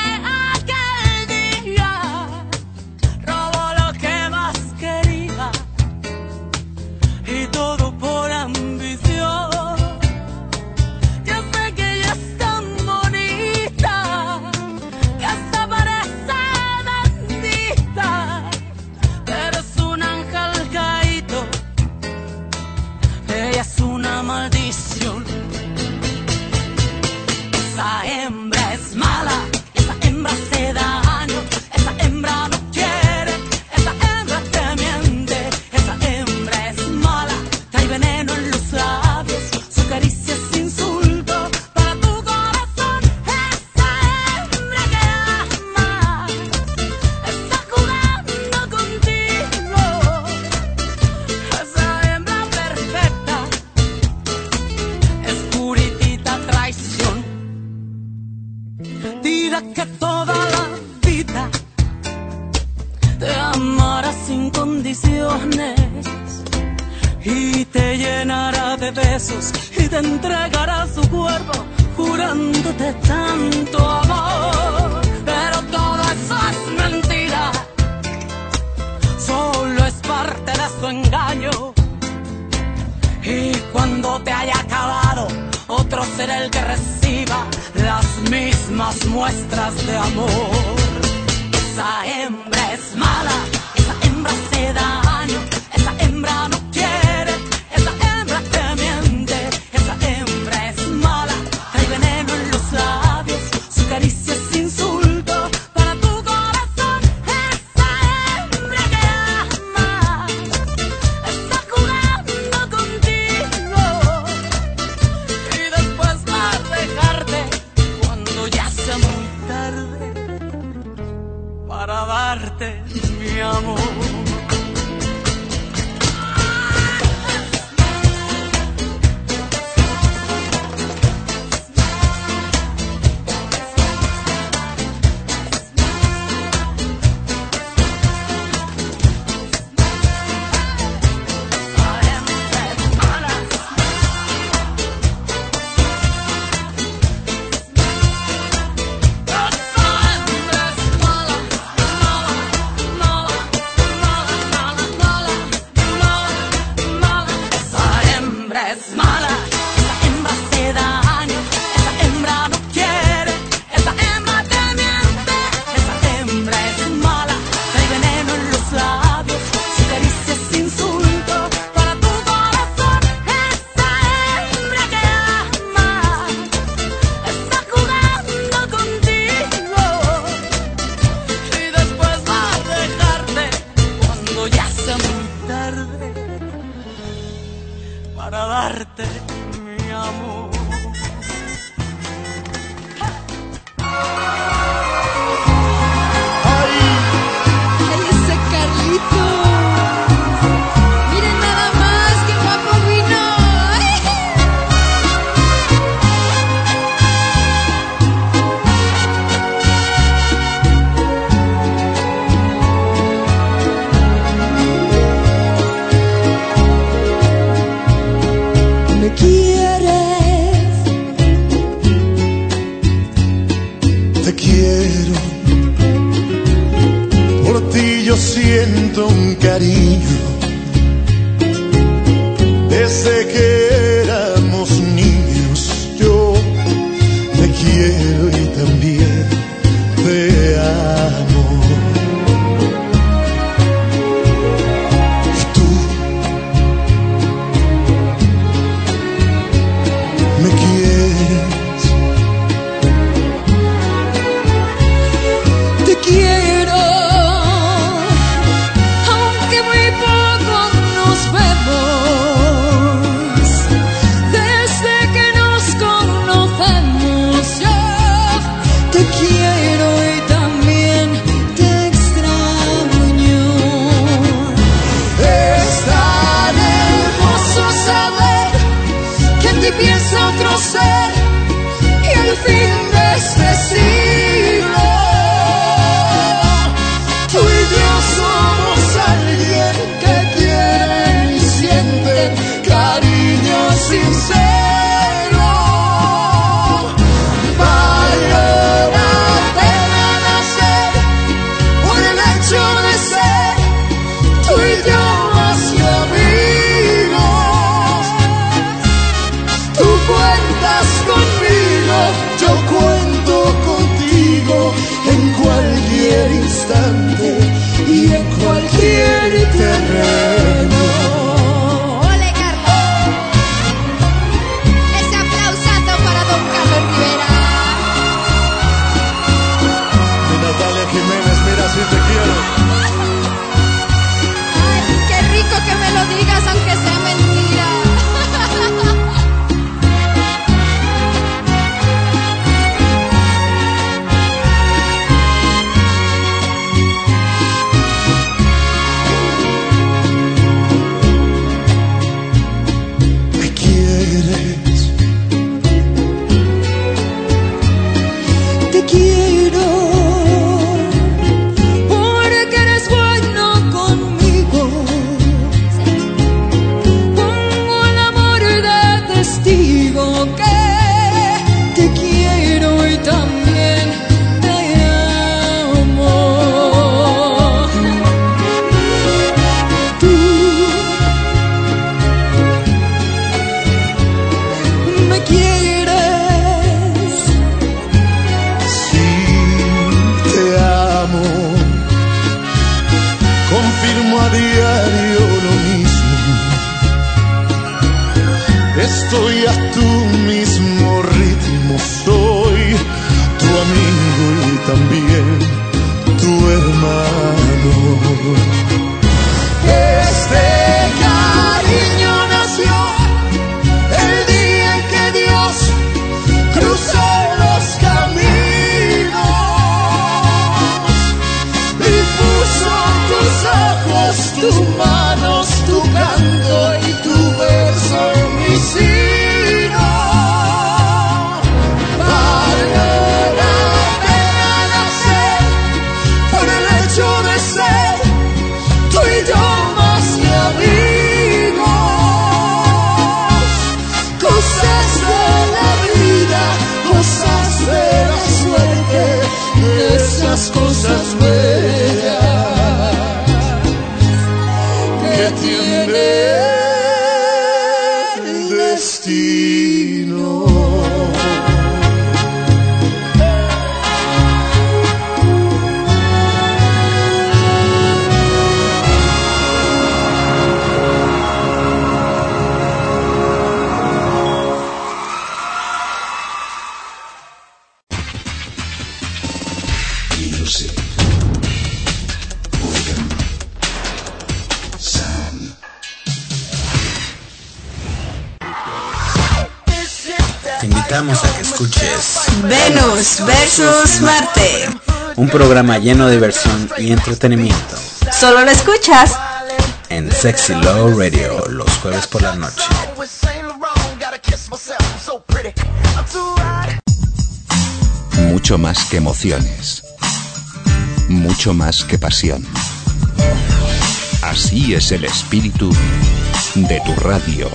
amara sin condiciones y te llenará de besos y te entregará su cuerpo jurándote tanto amor. Pero todo eso es mentira, solo es parte de su engaño. Y cuando te haya acabado, otro será el que reciba las mismas muestras de amor. Esa hembra es mala, esa hembra hace daño, esa hembra no quiere, esa hembra te miente, esa hembra es mala, trae veneno en los labios, su caricia es insulto para tu corazón. Esa hembra que ama está jugando contigo y después va a dejarte cuando ya sea muy tarde para darte mi amor. Para darte mi amor. ¡Ay! ¡Ay, ese Carlitos! ¡Miren nada más qué guapo vino! Me quieres a diario lo mismo. Estoy a tu mismo ritmo, soy tu amigo y también tu hermano. Este cariño nació el día en que Dios cruzó los caminos y puso tus ojos, tus manos, tu canto y tu verso en mi sino. Vale la pena nacer por el hecho de ser tú y yo más que amigos. Cosas de la vida, cosas de la suerte, esas cosas bellas que tiene el destino. Music. Organ. Sound. Te invitamos a que escuches Venus versus Marte. un programa lleno de diversión y entretenimiento Solo lo escuchas en Sexy Love Radio los jueves por la noche. Mucho más que emociones. Mucho más que pasión. Así es el espíritu de tu radio.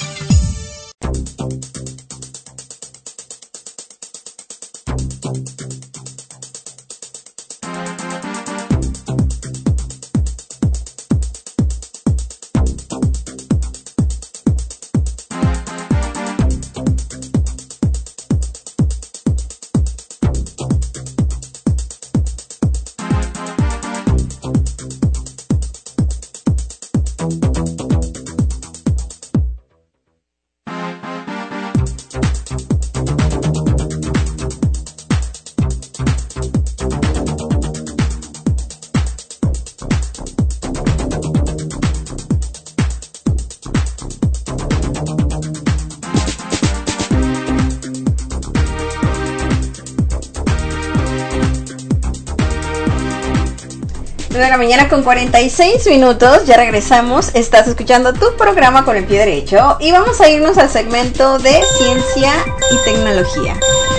nueve de la mañana con cuarenta y seis minutos, ya regresamos, estás escuchando tu programa con el pie derecho y vamos a irnos al segmento de ciencia y tecnología.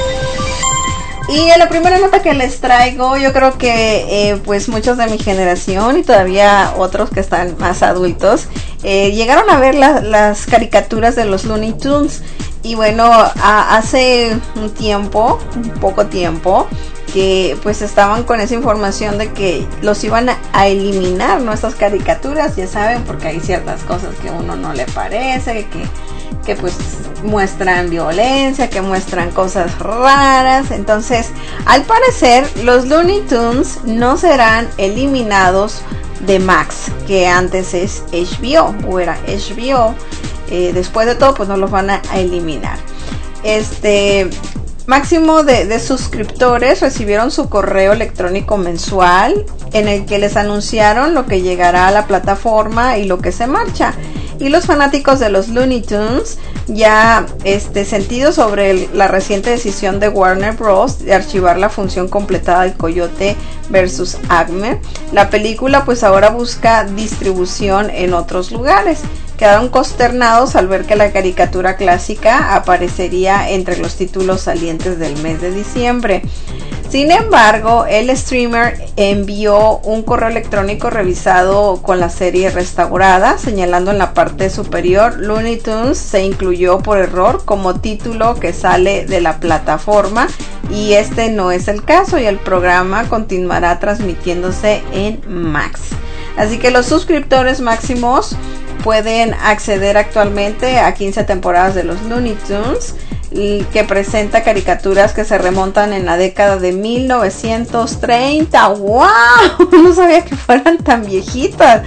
Y en la primera nota que les traigo, yo creo que eh, pues muchos de mi generación y todavía otros que están más adultos, eh, llegaron a ver la, las caricaturas de los Looney Tunes. Y bueno, a, hace un tiempo, un poco tiempo, que pues estaban con esa información de que los iban a, a eliminar nuestras caricaturas, ya saben, porque hay ciertas cosas que a uno no le parece, que, que pues muestran violencia, que muestran cosas raras. Entonces, al parecer, los Looney Tunes no serán eliminados de Max, que antes es H B O, o era H B O. Eh, después de todo, pues no los van a, a eliminar. Este... Máximo de, de suscriptores recibieron su correo electrónico mensual en el que les anunciaron lo que llegará a la plataforma y lo que se marcha. Y los fanáticos de los Looney Tunes ya este, sentidos sobre el, la reciente decisión de Warner Bros. De archivar la función completada del Coyote versus Acme. La película pues ahora busca distribución en otros lugares. Quedaron consternados al ver que la caricatura clásica aparecería entre los títulos salientes del mes de diciembre. Sin embargo, el streamer envió un correo electrónico revisado con la serie restaurada, señalando en la parte superior: Looney Tunes se incluyó por error como título que sale de la plataforma, y este no es el caso, y el programa continuará transmitiéndose en Max. Así que los suscriptores máximos pueden acceder actualmente a quince temporadas de los Looney Tunes, que presenta caricaturas que se remontan en la década de mil novecientos treinta. ¡Wow! No sabía que fueran tan viejitas.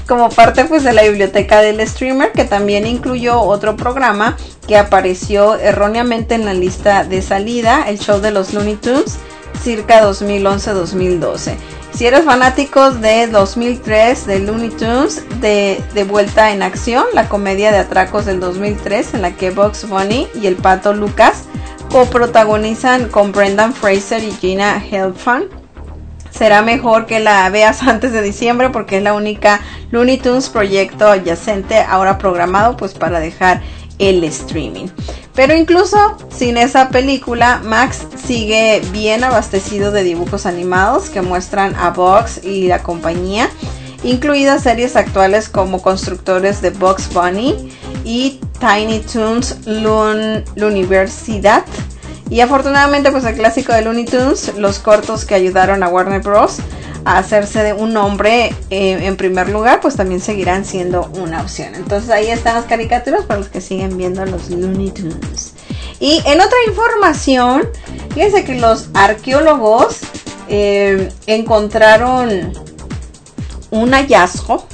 como parte pues de la biblioteca del streamer, que también incluyó otro programa que apareció erróneamente en la lista de salida, el show de los Looney Tunes, circa dos mil once dos mil doce. Si eres fanáticos de dos mil tres, de Looney Tunes, de, de Vuelta en Acción, la comedia de atracos del dos mil tres, en la que Bugs Bunny y el Pato Lucas coprotagonizan con Brendan Fraser y Gina Helfand, será mejor que la veas antes de diciembre, porque es la única Looney Tunes proyecto adyacente ahora programado pues para dejar el streaming. Pero incluso sin esa película, Max sigue bien abastecido de dibujos animados que muestran a Bugs y la compañía, incluidas series actuales como Constructores de Bugs Bunny y Tiny Toons Loon Universidad. Y afortunadamente pues el clásico de Looney Tunes, los cortos que ayudaron a Warner Bros. A hacerse de un nombre eh, en primer lugar, pues también seguirán siendo una opción. Entonces ahí están las caricaturas para los que siguen viendo los Looney Tunes. Y en otra información, fíjense que los arqueólogos eh, encontraron un hallazgo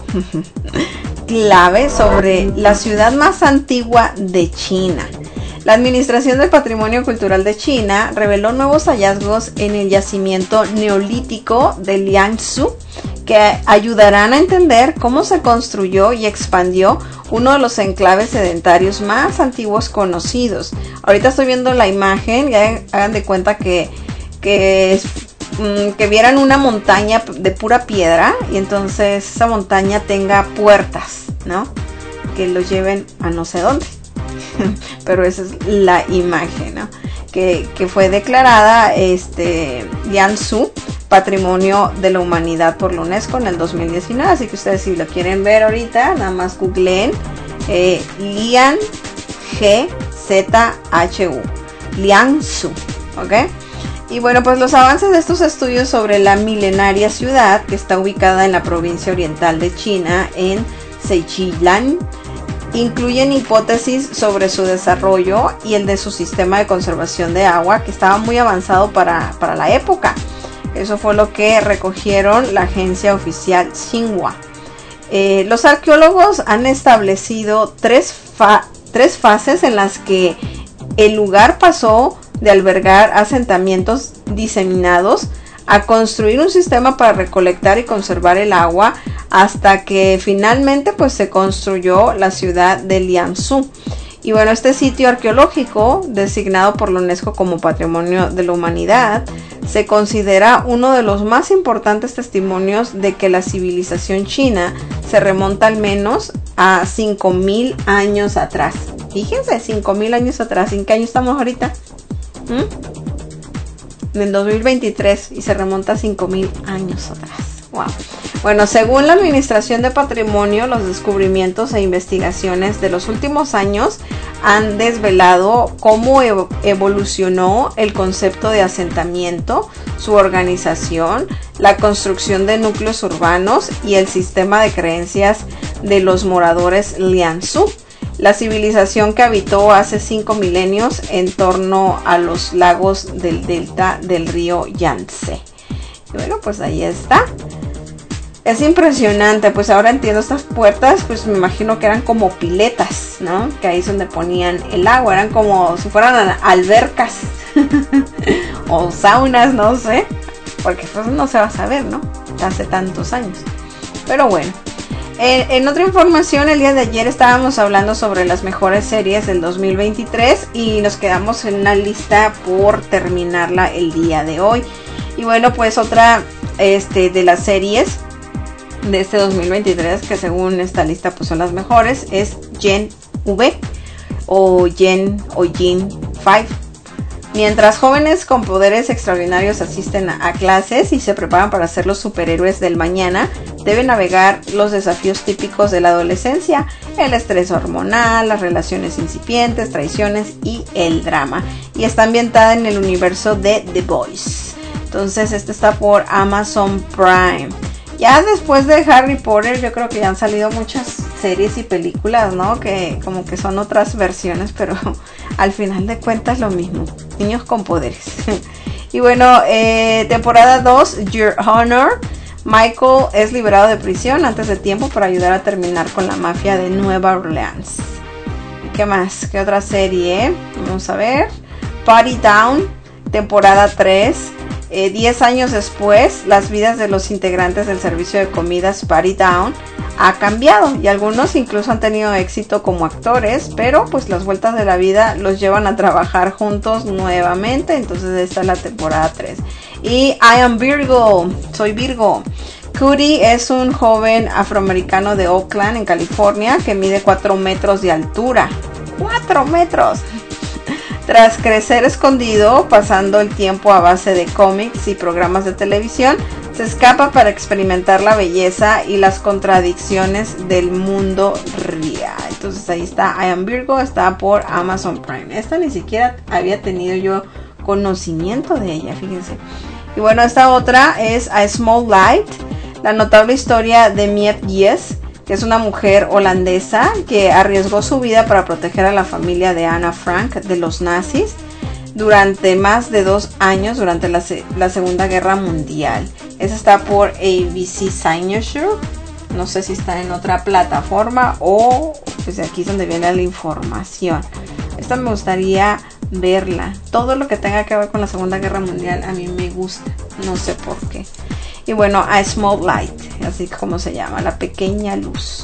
clave sobre la ciudad más antigua de China. La Administración del Patrimonio Cultural de China reveló nuevos hallazgos en el yacimiento neolítico de Liangzhou que ayudarán a entender cómo se construyó y expandió uno de los enclaves sedentarios más antiguos conocidos. Ahorita estoy viendo la imagen y hagan de cuenta que, que, que vieran una montaña de pura piedra y entonces esa montaña tenga puertas, ¿no? Que los lleven a no sé dónde. Pero esa es la imagen, ¿no? que, que fue declarada este, Liangzhou Patrimonio de la Humanidad por la UNESCO en el dos mil diecinueve. Así que ustedes, si lo quieren ver ahorita, nada más googleen eh, Lian G Z H U, Liangzhou, ¿ok? Y bueno, pues los avances de estos estudios sobre la milenaria ciudad, que está ubicada en la provincia oriental de China, en Zhejiang, incluyen hipótesis sobre su desarrollo y el de su sistema de conservación de agua, que estaba muy avanzado para, para la época. Eso fue lo que recogieron la agencia oficial Xinhua. Eh, los arqueólogos han establecido tres, fa- tres fases en las que el lugar pasó de albergar asentamientos diseminados a construir un sistema para recolectar y conservar el agua, hasta que finalmente pues se construyó la ciudad de Liangzhou. Y bueno, este sitio arqueológico, designado por la UNESCO como Patrimonio de la Humanidad, se considera uno de los más importantes testimonios de que la civilización china se remonta al menos a cinco mil años atrás. Fíjense, cinco mil años atrás. ¿En qué año estamos ahorita? ¿Mm? En el dos mil veintitrés, y se remonta a cinco mil años atrás. Wow. Bueno, según la Administración de Patrimonio, los descubrimientos e investigaciones de los últimos años han desvelado cómo ev- evolucionó el concepto de asentamiento, su organización, la construcción de núcleos urbanos y el sistema de creencias de los moradores Liangzhou, la civilización que habitó hace cinco milenios en torno a los lagos del delta del río Yangtze. Y bueno, pues ahí está. Es impresionante, pues ahora entiendo estas puertas, pues me imagino que eran como piletas, ¿no? Que ahí es donde ponían el agua, eran como si fueran albercas o saunas, no sé, porque pues no se va a saber, ¿no? Hace tantos años. Pero bueno, en, en otra información, el día de ayer estábamos hablando sobre las mejores series del dos mil veintitrés y nos quedamos en una lista por terminarla el día de hoy. Y bueno, pues otra este, de las series de este dos mil veintitrés, que según esta lista pues son las mejores, es Gen V o Gen o Gen cinco. Mientras jóvenes con poderes extraordinarios asisten a, a clases y se preparan para ser los superhéroes del mañana, deben navegar los desafíos típicos de la adolescencia, el estrés hormonal, las relaciones incipientes, traiciones y el drama. Y está ambientada en el universo de The Boys. Entonces este está por Amazon Prime. Ya después de Harry Potter, yo creo que ya han salido muchas series y películas, ¿no? Que como que son otras versiones, pero al final de cuentas lo mismo. Niños con poderes. Y bueno, eh, temporada dos, Your Honor, Michael es liberado de prisión antes de tiempo para ayudar a terminar con la mafia de Nueva Orleans. ¿Qué más? ¿Qué otra serie? Vamos a ver. Party Down, temporada tres. Eh, diez años después, las vidas de los integrantes del servicio de comidas Party Down ha cambiado y algunos incluso han tenido éxito como actores, pero pues las vueltas de la vida los llevan a trabajar juntos nuevamente. Entonces esta es la temporada tres. Y I am Virgo, soy Virgo. Cody es un joven afroamericano de Oakland, en California, que mide cuatro metros de altura. ¡cuatro metros! Tras crecer escondido, pasando el tiempo a base de cómics y programas de televisión, se escapa para experimentar la belleza y las contradicciones del mundo real. Entonces ahí está, I am Virgo, está por Amazon Prime. Esta ni siquiera había tenido yo conocimiento de ella, fíjense. Y bueno, esta otra es A Small Light, la notable historia de Miep Diez, que es una mujer holandesa que arriesgó su vida para proteger a la familia de Anna Frank de los nazis durante más de dos años durante la, la Segunda Guerra Mundial. Esa está por A B C Signature. No sé si está en otra plataforma o pues aquí es donde viene la información. Esta me gustaría verla. Todo lo que tenga que ver con la Segunda Guerra Mundial a mí me gusta. No sé por qué. Y bueno, A Small Light, así como se llama, la pequeña luz.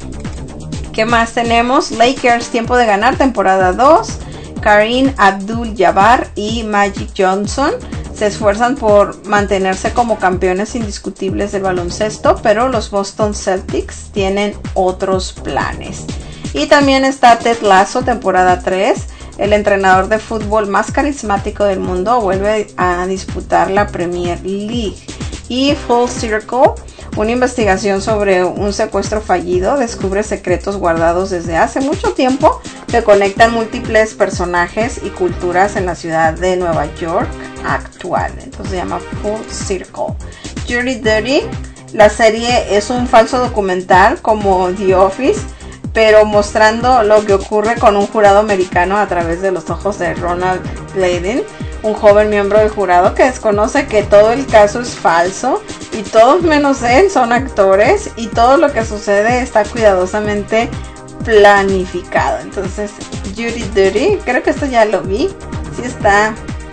¿Qué más tenemos? Lakers, tiempo de ganar, temporada dos. Kareem Abdul-Jabbar y Magic Johnson se esfuerzan por mantenerse como campeones indiscutibles del baloncesto, pero los Boston Celtics tienen otros planes. Y también está Ted Lasso, temporada tres. El entrenador de fútbol más carismático del mundo vuelve a disputar la Premier League. Y Full Circle, una investigación sobre un secuestro fallido, descubre secretos guardados desde hace mucho tiempo que conectan múltiples personajes y culturas en la ciudad de Nueva York actual. Entonces se llama Full Circle. Jury Duty, la serie es un falso documental como The Office, pero mostrando lo que ocurre con un jurado americano a través de los ojos de Ronald Bladen, un joven miembro del jurado que desconoce que todo el caso es falso y todos menos él son actores y todo lo que sucede está cuidadosamente planificado. Entonces, Jury Duty, creo que esto ya lo vi, sí está,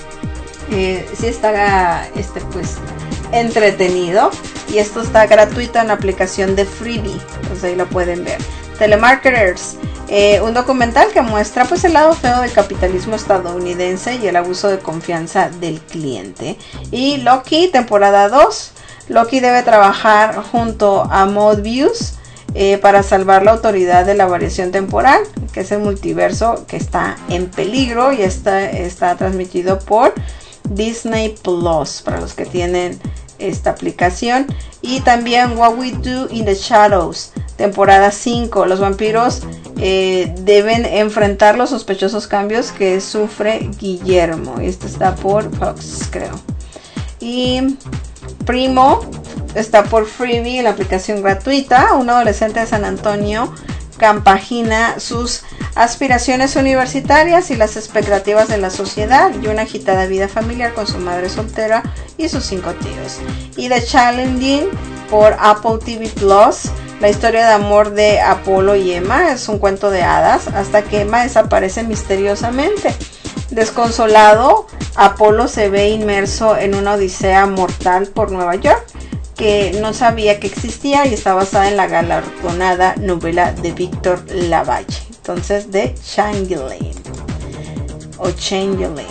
eh, sí está, este, pues, entretenido y esto está gratuito en la aplicación de Freebie, entonces ahí lo pueden ver. Telemarketers, eh, un documental que muestra pues el lado feo del capitalismo estadounidense y el abuso de confianza del cliente. Y Loki, temporada dos. Loki debe trabajar junto a Mobius eh, para salvar la autoridad de la variación temporal, que es el multiverso que está en peligro y está, está transmitido por Disney Plus para los que tienen esta aplicación. Y también What We Do in the Shadows, temporada cinco. Los vampiros eh, deben enfrentar los sospechosos cambios que sufre Guillermo. Esto está por Fox, creo. Y Primo está por Freebie, la aplicación gratuita. Un adolescente de San Antonio compagina sus aspiraciones universitarias y las expectativas de la sociedad y una agitada vida familiar con su madre soltera y sus cinco tíos. Y The Challenging por Apple T V Plus, la historia de amor de Apolo y Emma es un cuento de hadas hasta que Emma desaparece misteriosamente. Desconsolado, Apolo se ve inmerso en una odisea mortal por Nueva York que no sabía que existía y está basada en la galardonada novela de Víctor Lavalle. Entonces, The Changeling o Changeling.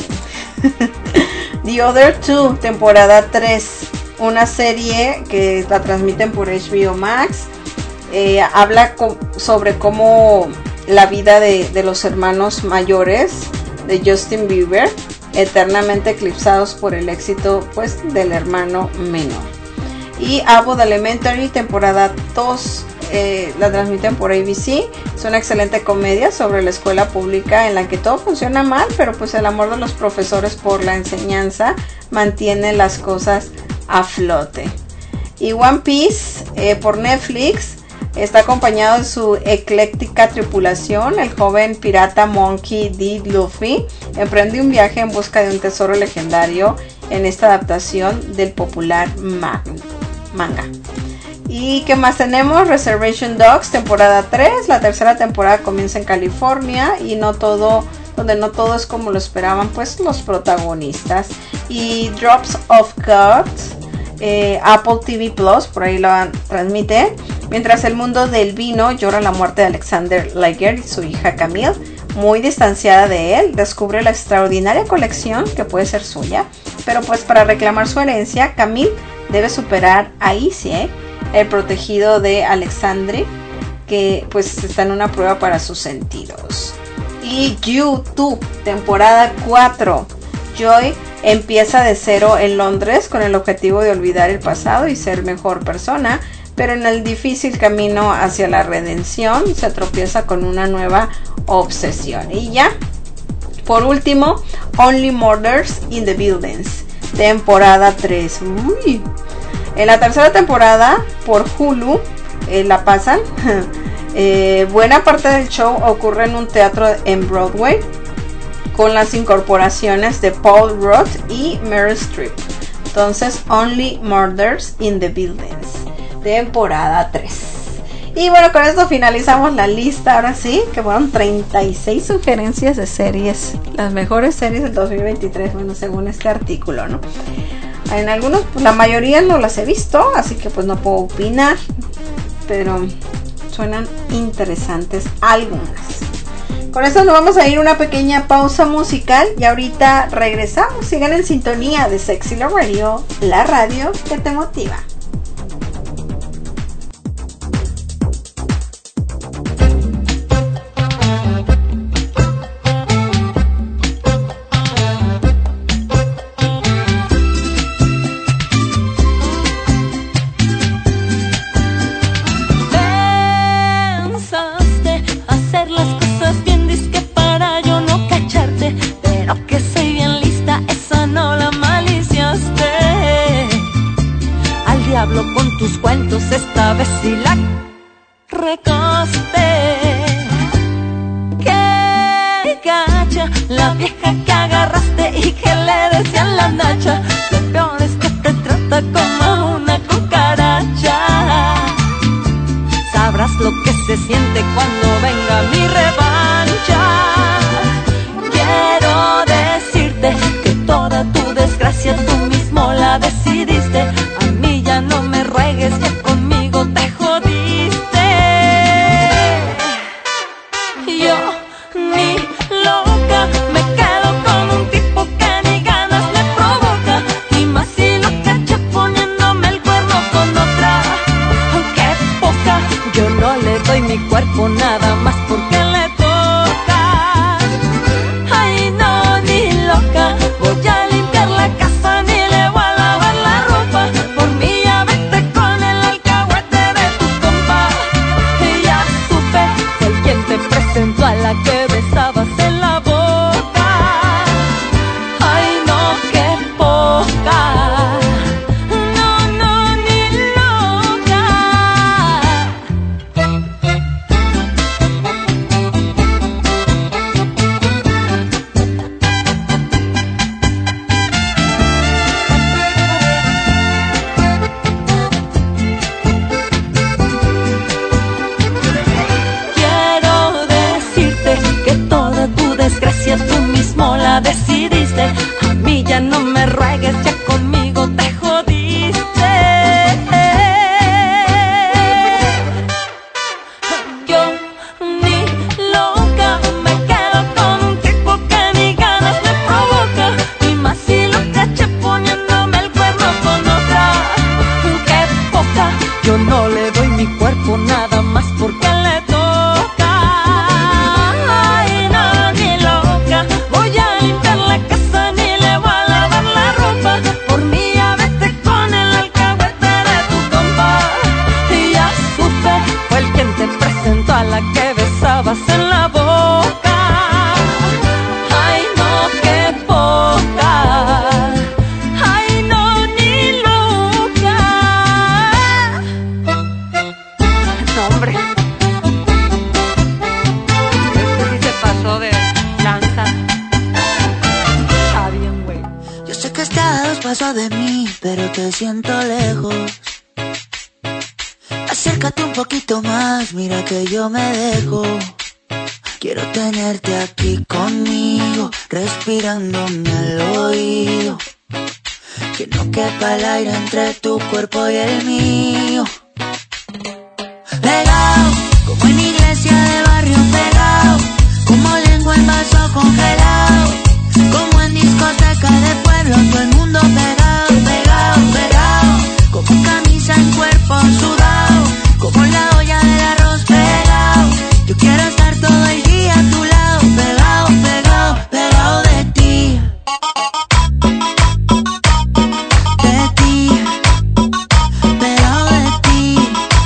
The Other Two, temporada tres, una serie que la transmiten por H B O Max. Eh, habla co- sobre cómo la vida de, de los hermanos mayores de Justin Bieber, eternamente eclipsados por el éxito pues del hermano menor. Y Abbott Elementary, temporada dos, eh, la transmiten por A B C. Es una excelente comedia sobre la escuela pública en la que todo funciona mal, pero pues el amor de los profesores por la enseñanza mantiene las cosas a flote. Y One Piece, eh, por Netflix, está acompañado de su ecléctica tripulación. El joven pirata Monkey D. Luffy emprende un viaje en busca de un tesoro legendario en esta adaptación del popular manga. manga. ¿Y qué más tenemos? Reservation Dogs, temporada tres. La tercera temporada comienza en California y no todo, donde no todo es como lo esperaban pues los protagonistas. Y Drops of God, eh, Apple T V Plus, por ahí lo transmite. Mientras el mundo del vino llora la muerte de Alexander Lager y su hija Camille, muy distanciada de él, descubre la extraordinaria colección que puede ser suya. Pero pues para reclamar su herencia, Camille debe superar a Isie, el protegido de Alexandre, que pues está en una prueba para sus sentidos. Y YouTube, temporada cuatro. Joy empieza de cero en Londres con el objetivo de olvidar el pasado y ser mejor persona, pero en el difícil camino hacia la redención se tropieza con una nueva obsesión. Y ya, por último, Only Murders in the Buildings, temporada tres. Uy. En la tercera temporada por Hulu eh, la pasan. eh, buena parte del show ocurre en un teatro en Broadway con las incorporaciones de Paul Rudd y Meryl Streep. Entonces, Only Murders in the Buildings, temporada tres. Y bueno, con esto finalizamos la lista. Ahora sí, que fueron treinta y seis sugerencias de series, las mejores series del dos mil veintitrés, bueno, según este artículo, ¿no? En algunos, pues la mayoría no las he visto, así que pues no puedo opinar, pero suenan interesantes algunas. Con esto nos vamos a ir a una pequeña pausa musical y ahorita regresamos. Sigan en sintonía de Sexy Love Radio, la radio que te motiva. Con tus cuentos esta vez sí la recosté. Qué gacha la vieja que agarraste y que le decían la Nacha. Lo peor es que te trata como una cucaracha. Sabrás lo que se siente cuando venga mi revancha. Quiero decirte que toda tu desgracia tú mismo la decidiste. No me ruegues, que conmigo te jodiste. Yo ni loca me quedo con un tipo que ni ganas le provoca. Y más si lo cacha poniéndome el cuerno con otra. Aunque poca, yo no le doy mi cuerpo nada más porque le toca. Ay no, ni loca, voy a limpiar la casa ni le voy a lavar la ropa. Por mí a la que besabas en la boca. Ay no, qué poca. No, no, ni loca. Desgracia tú mismo la decidiste. A mí ya no me ruegues, ya conmigo te jodiste. Yo ni loca me quedo con un tipo que ni ganas le provoca. Y más si lo caché poniéndome el cuerno con otra. Qué poca, yo no le doy mi cuerpo nada más porque le toca. Voy a limpiar la casa ni le voy a lavar la ropa. Por mí ya vete con el alcahuete de tu compa. Y ya supe, fue el quien te presentó a la que besabas en la boca. Ay no, qué poca. Ay no, ni loca. No hombre, este sí se pasó de lanza. Yo sé que estás paso de mí, pero te siento lejos. Acércate un poquito más, mira que yo me dejo. Quiero tenerte aquí conmigo, respirándome al oído. Que no quepa el aire entre tu cuerpo y el mío. Pegado, como en iglesia de barrio pegado. Como lengua en vaso congelado. Como en discoteca de pueblo, todo el mundo pegado, pegado, pegado. Como camisa en cuerpo sudado. Como la olla del arroz pegado. Yo quiero estar todo el día a tu lado. Pegado, pegado, pegado de ti. De ti. Pegado de ti.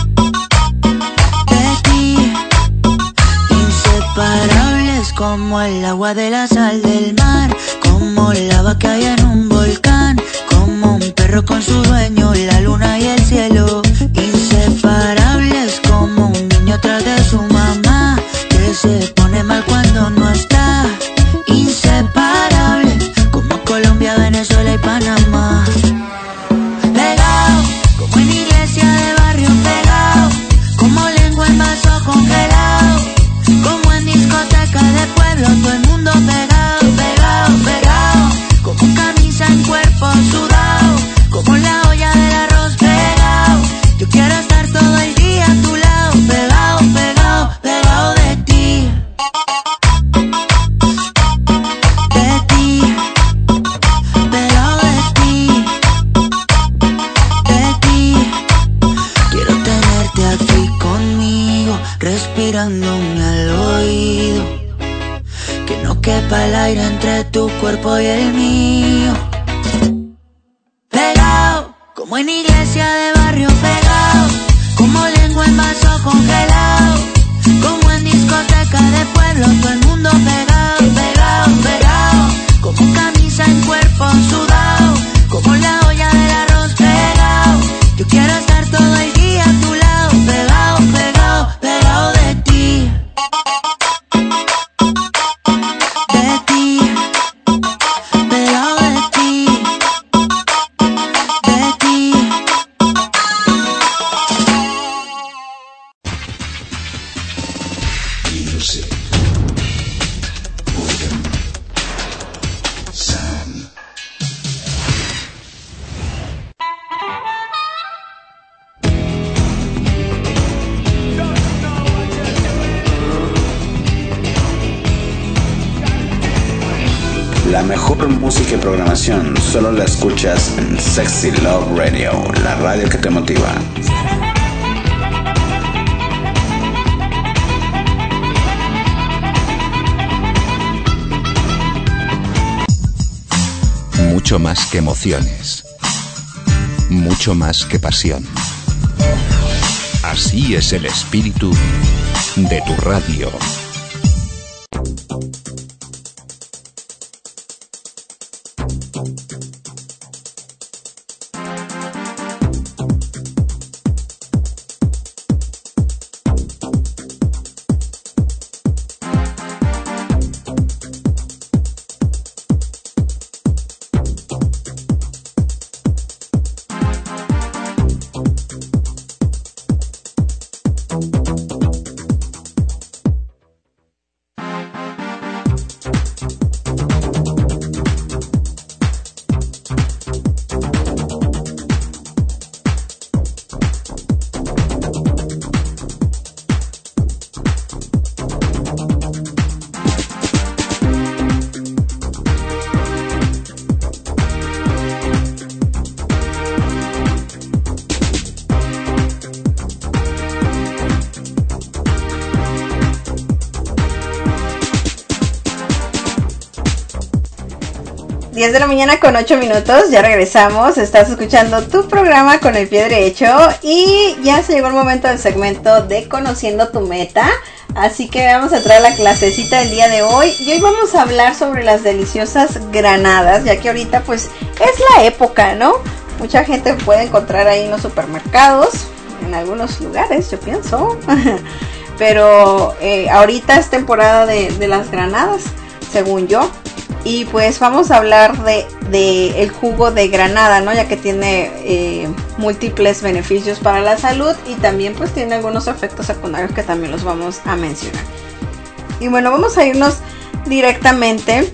De ti. Inseparables como el agua de la sal del mar. Como lava que hay en un volcán. Como un perro con su dueño, la luna y el cielo. Inseparables como un niño tras de su mamá, que se pone mal cuando no está. Inseparables como Colombia, Venezuela y Panamá. Pegado, como en iglesia de barrio pegado. Como lengua en vaso congelado. Como en discoteca de pueblo, todo el mundo pegado, pegado, pegado. Como camisa en cuerpo sudado. Como la olla del arroz pegado. Yo quiero estar todo el día a tu lado. Pegado, pegado, pegado de ti. De ti. Pegado de ti. De ti. Quiero tenerte aquí conmigo, respirándome al oído. Que no quepa el aire entre tu cuerpo y el mío. Pegado, como en iglesia de barrio pegado. Como lengua en vaso congelado. Como en discoteca de pueblo, todo el mundo pegado, pegado, pegado. Como camisa en cuerpo sudado. Como la olla del arroz pegado. Yo quiero estar todo el día a tu lado. Pegado, pegado, pegado de ti. De ti. Pegado de ti. De ti. Music. Rhythm. Sound. La mejor música y programación solo la escuchas en Sexy Love Radio, la radio que te motiva. Mucho más que emociones. Mucho más que pasión. Así es el espíritu de tu radio. diez de la mañana con ocho minutos, ya regresamos, estás escuchando tu programa Con el Pie Derecho y ya se llegó el momento del segmento de Conociendo tu Meta, así que vamos a traer la clasecita del día de hoy y hoy vamos a hablar sobre las deliciosas granadas, ya que ahorita pues es la época, ¿no? Mucha gente puede encontrar ahí en los supermercados, en algunos lugares, yo pienso, pero eh, ahorita es temporada de, de las granadas, según yo. Y pues vamos a hablar de, de el jugo de granada, ¿no? Ya que tiene eh, múltiples beneficios para la salud y también pues tiene algunos efectos secundarios que también los vamos a mencionar. Y bueno, vamos a irnos directamente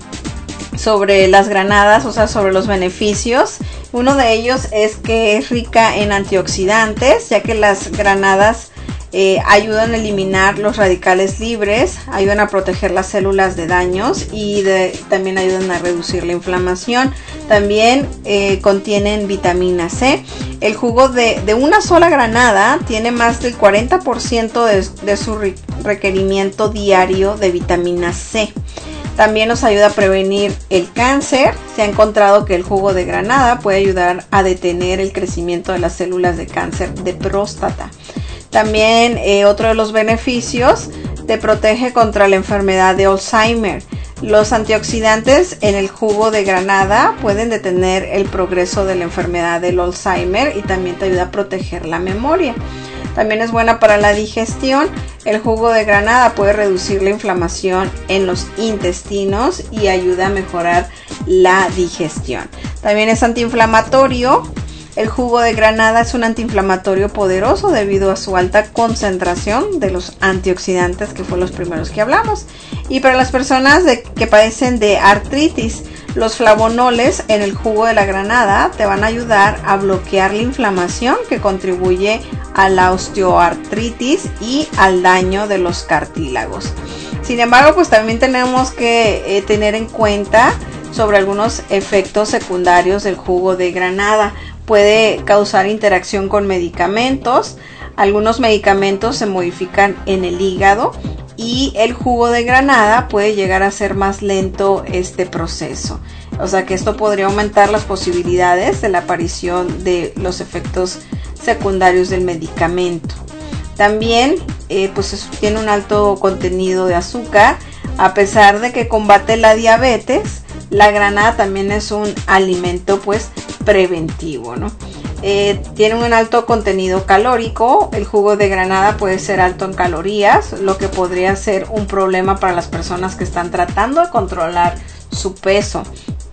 sobre las granadas, o sea, sobre los beneficios. Uno de ellos es que es rica en antioxidantes, ya que las granadas eh, ayudan a eliminar los radicales libres, ayudan a proteger las células de daños y de, también ayudan a reducir la inflamación. También eh, contienen vitamina C. El jugo de, de una sola granada tiene más del cuarenta por ciento de, de su re- requerimiento diario de vitamina C. También nos ayuda a prevenir el cáncer. Se ha encontrado que el jugo de granada puede ayudar a detener el crecimiento de las células de cáncer de próstata. También eh, otro de los beneficios, te protege contra la enfermedad de Alzheimer. Los antioxidantes en el jugo de granada pueden detener el progreso de la enfermedad del Alzheimer y también te ayuda a proteger la memoria. También es buena para la digestión. El jugo de granada puede reducir la inflamación en los intestinos y ayuda a mejorar la digestión. También es antiinflamatorio. El jugo de granada es un antiinflamatorio poderoso debido a su alta concentración de los antioxidantes, que fue los primeros que hablamos. Y para las personas de, que padecen de artritis, los flavonoles en el jugo de la granada te van a ayudar a bloquear la inflamación que contribuye a la osteoartritis y al daño de los cartílagos. Sin embargo, pues también tenemos que eh, tener en cuenta sobre algunos efectos secundarios del jugo de granada. Puede causar interacción con medicamentos. Algunos medicamentos se modifican en el hígado y el jugo de granada puede llegar a ser más lento este proceso. O sea que esto podría aumentar las posibilidades de la aparición de los efectos secundarios del medicamento. También eh, pues tiene un alto contenido de azúcar. A pesar de que combate la diabetes, la granada también es un alimento pues preventivo, ¿no? Eh, tiene un alto contenido calórico. El jugo de granada puede ser alto en calorías, lo que podría ser un problema para las personas que están tratando de controlar su peso.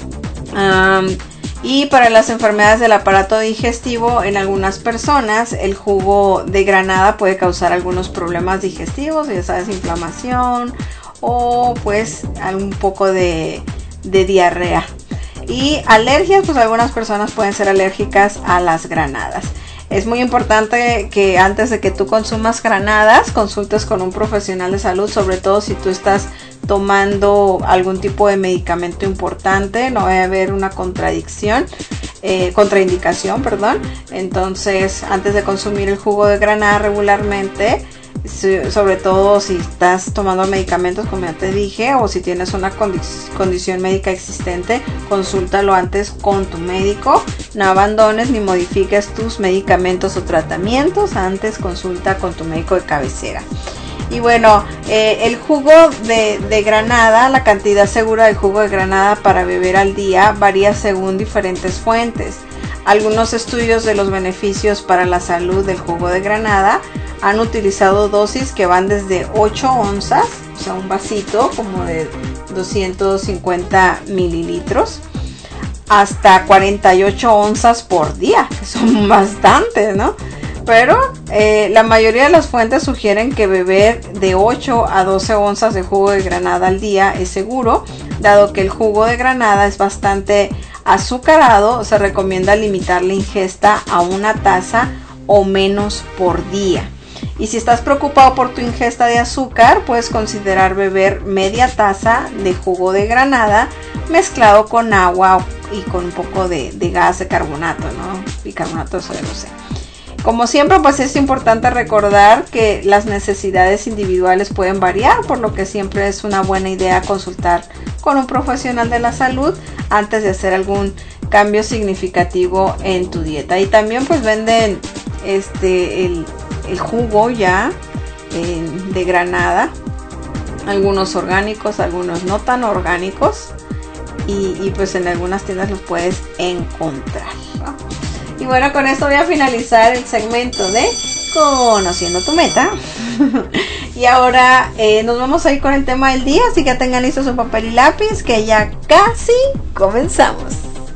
Um, y para las enfermedades del aparato digestivo, en algunas personas el jugo de granada puede causar algunos problemas digestivos, ya sabes, inflamación o pues un poco de, de diarrea. Y alergias, pues algunas personas pueden ser alérgicas a las granadas. Es muy importante que antes de que tú consumas granadas, consultes con un profesional de salud, sobre todo si tú estás tomando algún tipo de medicamento importante, no debe haber una contradicción, eh, contraindicación, perdón. Entonces, antes de consumir el jugo de granada regularmente, sobre todo si estás tomando medicamentos, como ya te dije, o si tienes una condi- condición médica existente, consúltalo antes con tu médico. No abandones ni modifiques tus medicamentos o tratamientos, antes consulta con tu médico de cabecera. Y bueno, eh, el jugo de, de granada, la cantidad segura del jugo de granada para beber al día varía según diferentes fuentes. Algunos estudios de los beneficios para la salud del jugo de granada han utilizado dosis que van desde ocho onzas, o sea, un vasito como de doscientos cincuenta mililitros, hasta cuarenta y ocho onzas por día, que son bastantes, ¿no? Pero eh, la mayoría de las fuentes sugieren que beber de ocho a doce onzas de jugo de granada al día es seguro, dado que el jugo de granada es bastante azucarado. Se recomienda limitar la ingesta a una taza o menos por día. Y si estás preocupado por tu ingesta de azúcar, puedes considerar beber media taza de jugo de granada mezclado con agua y con un poco de, de gas de carbonato, ¿no? Bicarbonato de sodio, no sé. Como siempre, pues es importante recordar que las necesidades individuales pueden variar, por lo que siempre es una buena idea consultar con un profesional de la salud antes de hacer algún cambio significativo en tu dieta. Y también pues venden este el, el jugo ya eh, de granada, algunos orgánicos, algunos no tan orgánicos, y, y pues en algunas tiendas los puedes encontrar, ¿no? Y bueno, con esto voy a finalizar el segmento de Conociendo tu meta. Y ahora eh, nos vamos a ir con el tema del día, así que tengan listos su papel y lápiz, que ya casi comenzamos.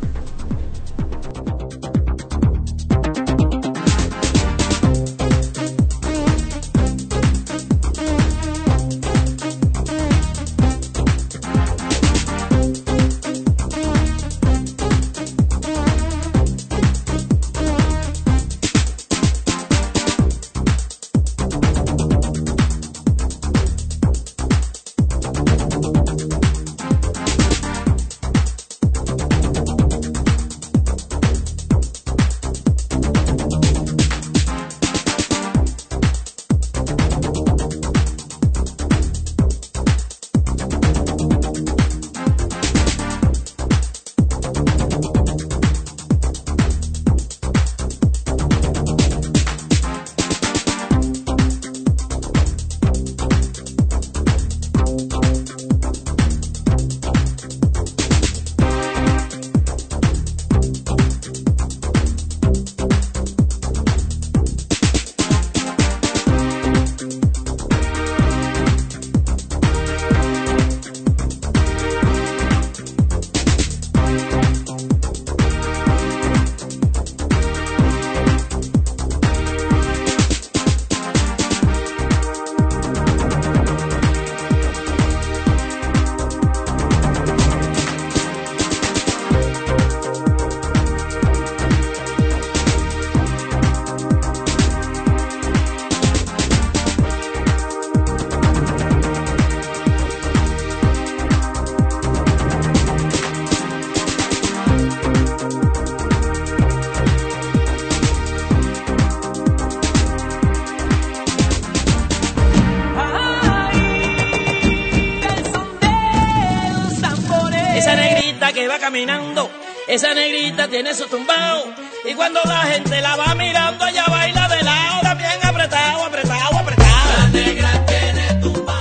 Caminando, esa negrita tiene su tumbao y cuando la gente la va mirando ella baila de lado, también apretado, apretado, apretado. La negra tiene tumbao.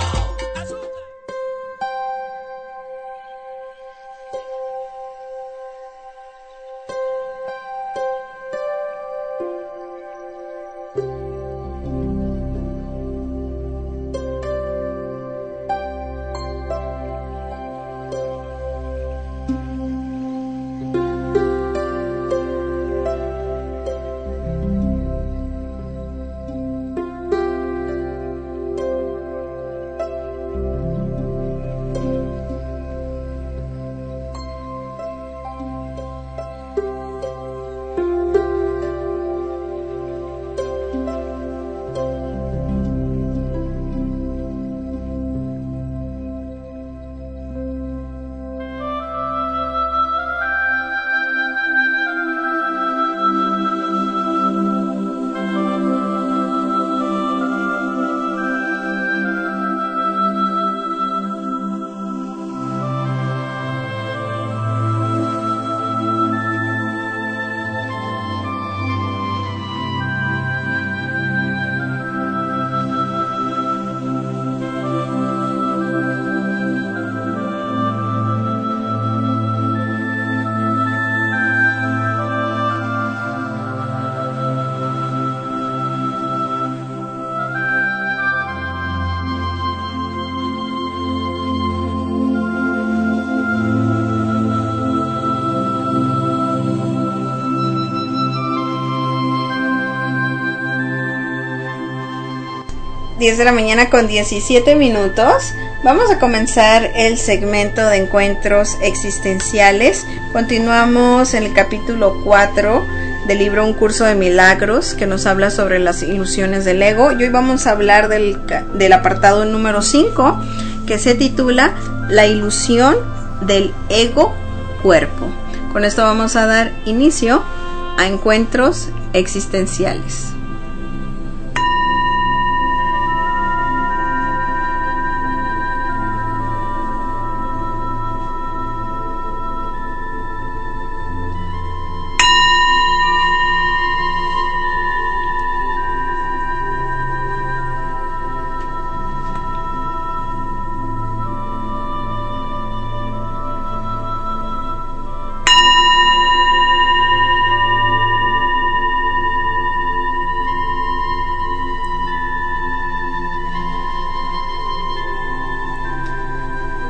diez de la mañana con diecisiete minutos. Vamos a comenzar el segmento de encuentros existenciales. Continuamos en el capítulo cuatro del libro Un curso de milagros, que nos habla sobre las ilusiones del ego. Y hoy vamos a hablar del, del apartado número cinco, que se titula La ilusión del ego cuerpo. Con esto vamos a dar inicio a encuentros existenciales.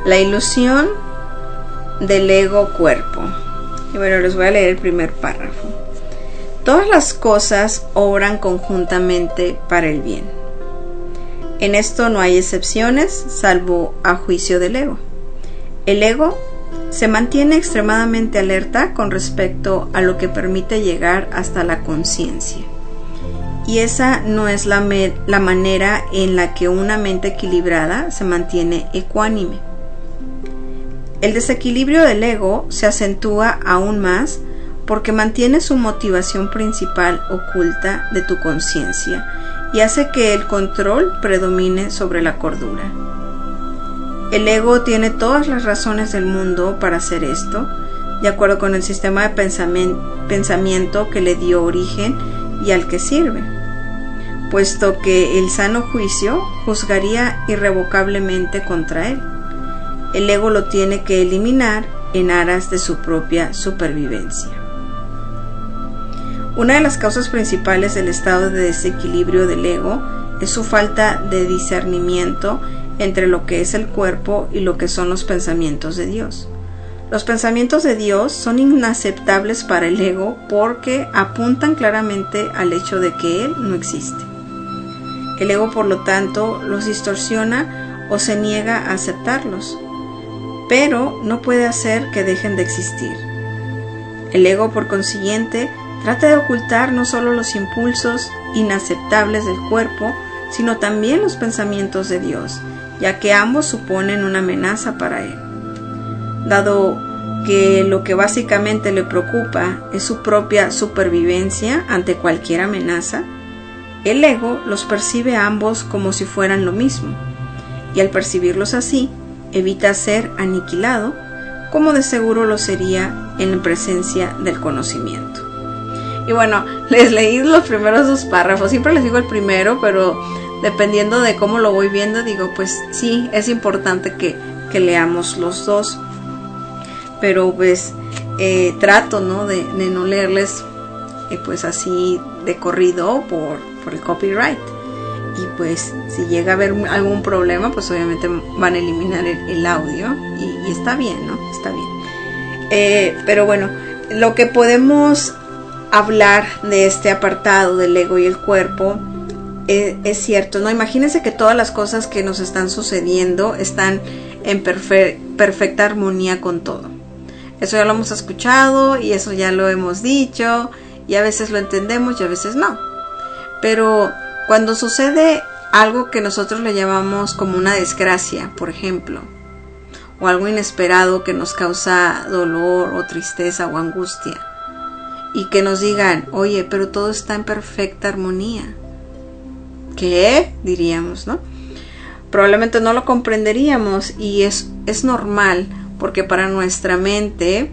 La ilusión del ego cuerpo. Y bueno, les voy a leer el primer párrafo. Todas las cosas obran conjuntamente para el bien. En esto no hay excepciones, salvo a juicio del ego. El ego se mantiene extremadamente alerta con respecto a lo que permite llegar hasta la conciencia. Y esa no es la, me- la manera en la que una mente equilibrada se mantiene ecuánime. El desequilibrio del ego se acentúa aún más porque mantiene su motivación principal oculta de tu conciencia y hace que el control predomine sobre la cordura. El ego tiene todas las razones del mundo para hacer esto, de acuerdo con el sistema de pensamiento que le dio origen y al que sirve, puesto que el sano juicio juzgaría irrevocablemente contra él. El ego lo tiene que eliminar en aras de su propia supervivencia. Una de las causas principales del estado de desequilibrio del ego es su falta de discernimiento entre lo que es el cuerpo y lo que son los pensamientos de Dios. Los pensamientos de Dios son inaceptables para el ego porque apuntan claramente al hecho de que Él no existe. El ego, por lo tanto, los distorsiona o se niega a aceptarlos, pero no puede hacer que dejen de existir. El ego, por consiguiente, trata de ocultar no solo los impulsos inaceptables del cuerpo, sino también los pensamientos de Dios, ya que ambos suponen una amenaza para él. Dado que lo que básicamente le preocupa es su propia supervivencia ante cualquier amenaza, el ego los percibe a ambos como si fueran lo mismo, y al percibirlos así, evita ser aniquilado, como de seguro lo sería en presencia del conocimiento. Y bueno, les leí los primeros dos párrafos, siempre les digo el primero, pero dependiendo de cómo lo voy viendo, digo, pues sí, es importante que, que leamos los dos, pero pues eh, trato, ¿no? De, de no leerles eh, pues así de corrido por, por el copyright. Y pues si llega a haber algún problema, pues obviamente van a eliminar el, el audio y, y está bien, ¿no? Está bien. Eh, pero bueno, lo que podemos hablar de este apartado del ego y el cuerpo es, es cierto, ¿no? Imagínense que todas las cosas que nos están sucediendo están en perfe- perfecta armonía con todo. Eso ya lo hemos escuchado y eso ya lo hemos dicho y a veces lo entendemos y a veces no. Pero cuando sucede algo que nosotros le llamamos como una desgracia, por ejemplo, o algo inesperado que nos causa dolor o tristeza o angustia, y que nos digan, oye, pero todo está en perfecta armonía, ¿qué? Diríamos, ¿no? Probablemente no lo comprenderíamos y es, es normal, porque para nuestra mente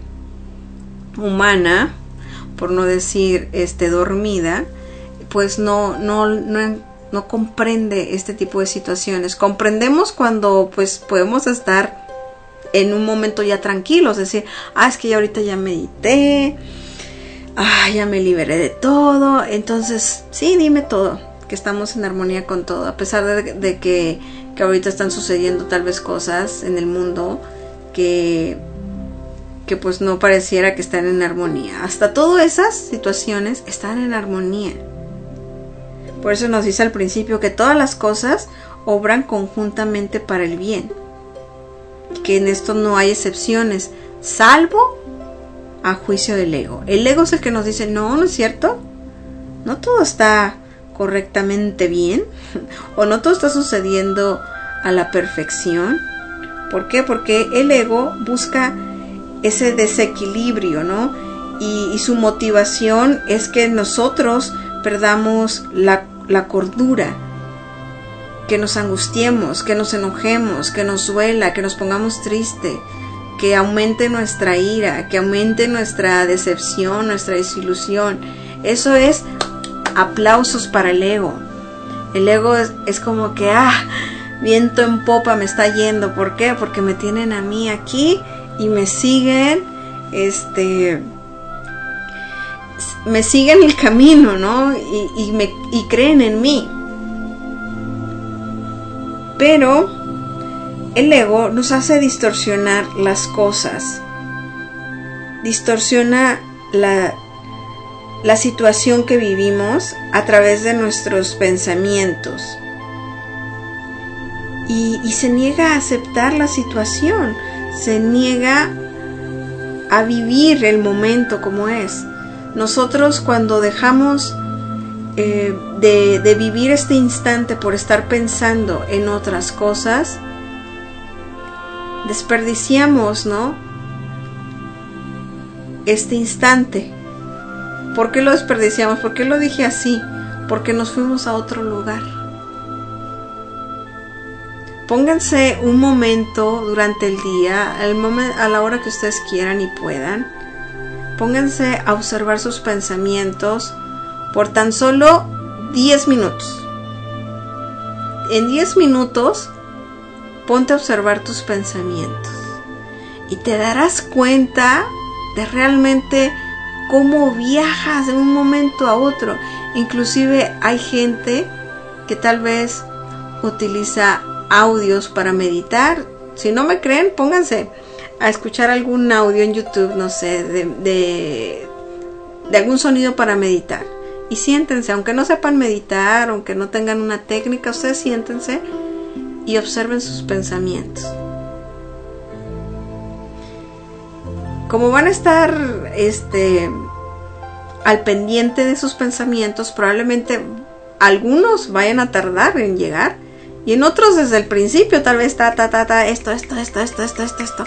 humana, por no decir este dormida, pues no, no, no, no comprende este tipo de situaciones. Comprendemos cuando pues podemos estar en un momento ya tranquilos, decir, ah, es que ya ahorita ya medité, ah, ya me liberé de todo, entonces sí, dime todo, que estamos en armonía con todo, a pesar de, de que, que ahorita están sucediendo tal vez cosas en el mundo que, que pues no pareciera que están en armonía. Hasta todas esas situaciones están en armonía. Por eso nos dice al principio que todas las cosas obran conjuntamente para el bien, que en esto no hay excepciones, salvo a juicio del ego. El ego es el que nos dice, no, no es cierto, no todo está correctamente bien, o no todo está sucediendo a la perfección. ¿Por qué? Porque el ego busca ese desequilibrio, ¿no? Y, y su motivación es que nosotros perdamos la, la cordura, que nos angustiemos, que nos enojemos, que nos duela, que nos pongamos triste, que aumente nuestra ira, que aumente nuestra decepción, nuestra desilusión. Eso es aplausos para el ego. El ego es, es como que, ah, viento en popa me está yendo. ¿Por qué? Porque me tienen a mí aquí y me siguen, este, me siguen el camino, ¿no? Y, y, me, y creen en mí. Pero el ego nos hace distorsionar las cosas, distorsiona la, la situación que vivimos a través de nuestros pensamientos y, y se niega a aceptar la situación, se niega a vivir el momento como es. Nosotros cuando dejamos eh, de, de vivir este instante por estar pensando en otras cosas, desperdiciamos, ¿no?, este instante. ¿Por qué lo desperdiciamos? ¿Por qué lo dije así? Porque nos fuimos a otro lugar. Pónganse un momento durante el día, al momen- a la hora que ustedes quieran y puedan. Pónganse a observar sus pensamientos por tan solo diez minutos. En diez minutos, ponte a observar tus pensamientos y te darás cuenta de realmente cómo viajas de un momento a otro. Inclusive hay gente que tal vez utiliza audios para meditar. Si no me creen, pónganse a escuchar algún audio en YouTube, no sé, de, de, de algún sonido para meditar. Y siéntense, aunque no sepan meditar, aunque no tengan una técnica, ustedes siéntense y observen sus pensamientos. Como van a estar este, al pendiente de sus pensamientos, probablemente algunos vayan a tardar en llegar y en otros desde el principio tal vez ta, ta, ta, ta, esto, esto, esto, esto, esto, esto, esto.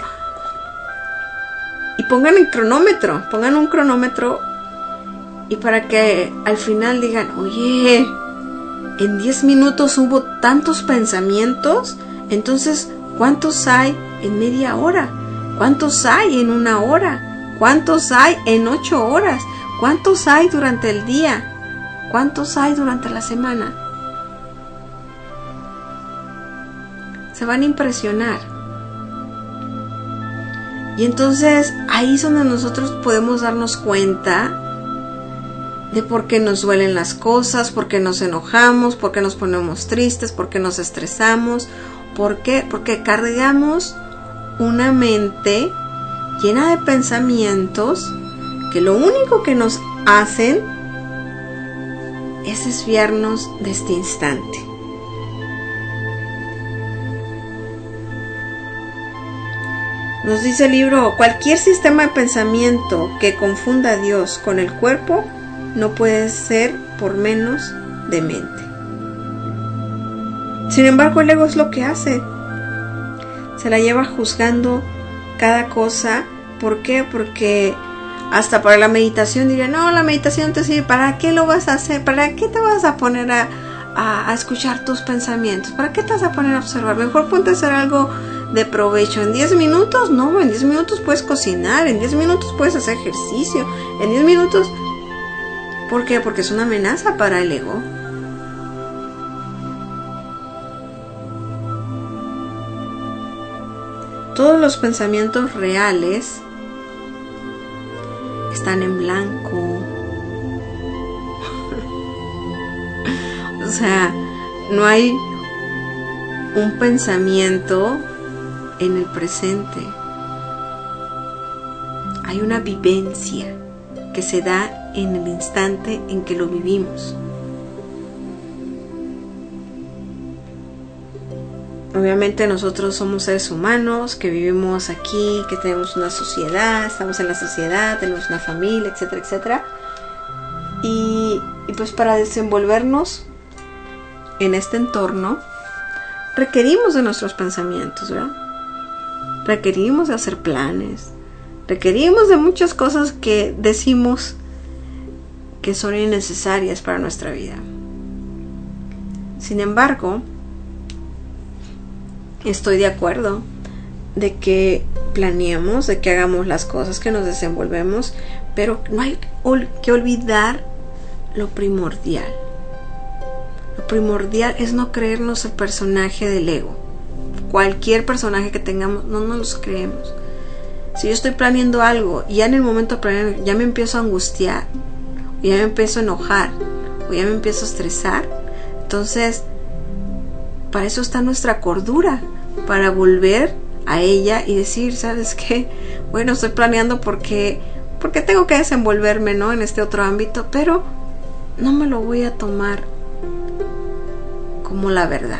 Y pongan el cronómetro, pongan un cronómetro y para que al final digan, oye, en diez minutos hubo tantos pensamientos, entonces, ¿cuántos hay en media hora? ¿Cuántos hay en una hora? ¿Cuántos hay en ocho horas? ¿Cuántos hay durante el día? ¿Cuántos hay durante la semana? Se van a impresionar. Y entonces ahí es donde nosotros podemos darnos cuenta de por qué nos duelen las cosas, por qué nos enojamos, por qué nos ponemos tristes, por qué nos estresamos. ¿Por qué? Porque cargamos una mente llena de pensamientos que lo único que nos hacen es desviarnos de este instante. Nos dice el libro, cualquier sistema de pensamiento que confunda a Dios con el cuerpo no puede ser por menos demente. Sin embargo, el ego es lo que hace. Se la lleva juzgando cada cosa. ¿Por qué? Porque hasta para la meditación diría, no, la meditación te sirve. ¿Para qué lo vas a hacer? ¿Para qué te vas a poner a, a, a escuchar tus pensamientos? ¿Para qué te vas a poner a observar? Mejor ponte a hacer algo de provecho. En diez minutos, no, en diez minutos puedes cocinar, en diez minutos puedes hacer ejercicio, en diez minutos... ¿Por qué? Porque es una amenaza para el ego. Todos los pensamientos reales están en blanco. O sea, no hay un pensamiento en el presente. Hay una vivencia que se da en el instante en que lo vivimos. Obviamente nosotros somos seres humanos que vivimos aquí, que tenemos una sociedad, estamos en la sociedad, tenemos una familia, etcétera, etcétera. Y, y pues para desenvolvernos en este entorno requerimos de nuestros pensamientos, ¿verdad? Requerimos de hacer planes, requerimos de muchas cosas que decimos que son innecesarias para nuestra vida. Sin embargo, estoy de acuerdo de que planeemos, de que hagamos las cosas, que nos desenvolvemos, pero no hay que olvidar lo primordial. Lo primordial es no creernos el personaje del ego. Cualquier personaje que tengamos, no nos los creemos. Si yo estoy planeando algo y ya en el momento de planear ya me empiezo a angustiar, o ya me empiezo a enojar, o ya me empiezo a estresar, entonces para eso está nuestra cordura, para volver a ella y decir, ¿sabes qué? Bueno, estoy planeando porque, porque tengo que desenvolverme, ¿no? En este otro ámbito, pero no me lo voy a tomar como la verdad.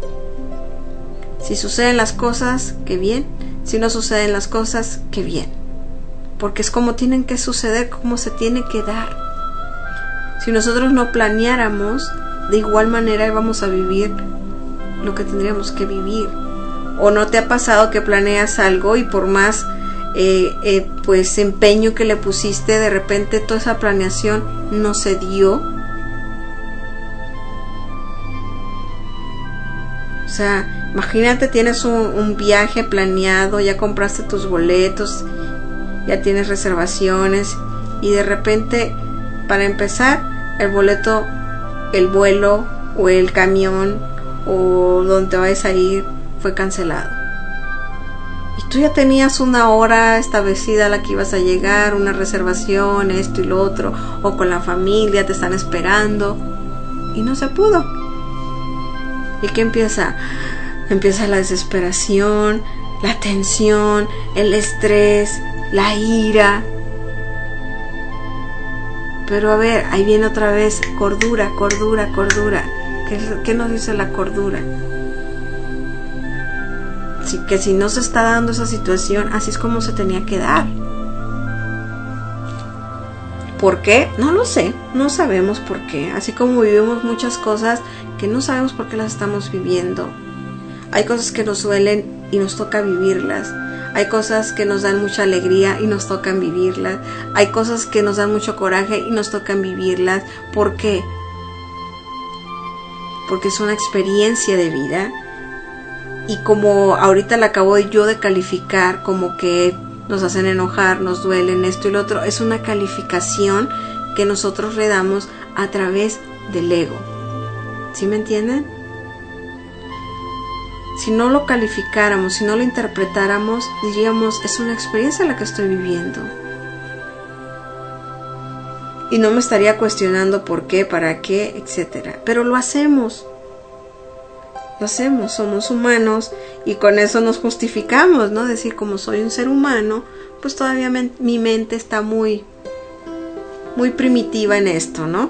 Si suceden las cosas, qué bien. Si no suceden las cosas, qué bien. Porque es como tienen que suceder, como se tiene que dar. Si nosotros no planeáramos, de igual manera íbamos a vivir lo que tendríamos que vivir. ¿O no te ha pasado que planeas algo y por más eh, eh, pues empeño que le pusiste, de repente toda esa planeación no se dio? O sea, imagínate, tienes un, un viaje planeado, ya compraste tus boletos, ya tienes reservaciones y de repente, para empezar, el boleto, el vuelo o el camión o donde te vayas a ir fue cancelado. Y tú ya tenías una hora establecida a la que ibas a llegar, una reservación, esto y lo otro, o con la familia, te están esperando y no se pudo. ¿Y qué empieza? Empieza la desesperación, la tensión, el estrés, la ira. Pero a ver, ahí viene otra vez cordura, cordura, cordura. ¿Qué, qué nos dice la cordura? Sí, que si no se está dando esa situación, así es como se tenía que dar. ¿Por qué? No lo sé, no sabemos por qué. Así como vivimos muchas cosas que no sabemos por qué las estamos viviendo. Hay cosas que nos duelen y nos toca vivirlas. Hay cosas que nos dan mucha alegría y nos tocan vivirlas. Hay cosas que nos dan mucho coraje y nos tocan vivirlas. ¿Por qué? Porque es una experiencia de vida. Y como ahorita la acabo yo de calificar como que nos hacen enojar, nos duelen esto y lo otro, es una calificación que nosotros le damos a través del ego. ¿Sí me entienden? Si no lo calificáramos, si no lo interpretáramos, diríamos, es una experiencia la que estoy viviendo. Y no me estaría cuestionando por qué, para qué, etcétera. Pero lo hacemos. Lo hacemos, somos humanos y con eso nos justificamos, ¿no? Decir, como soy un ser humano, pues todavía me, mi mente está muy, muy primitiva en esto, ¿no?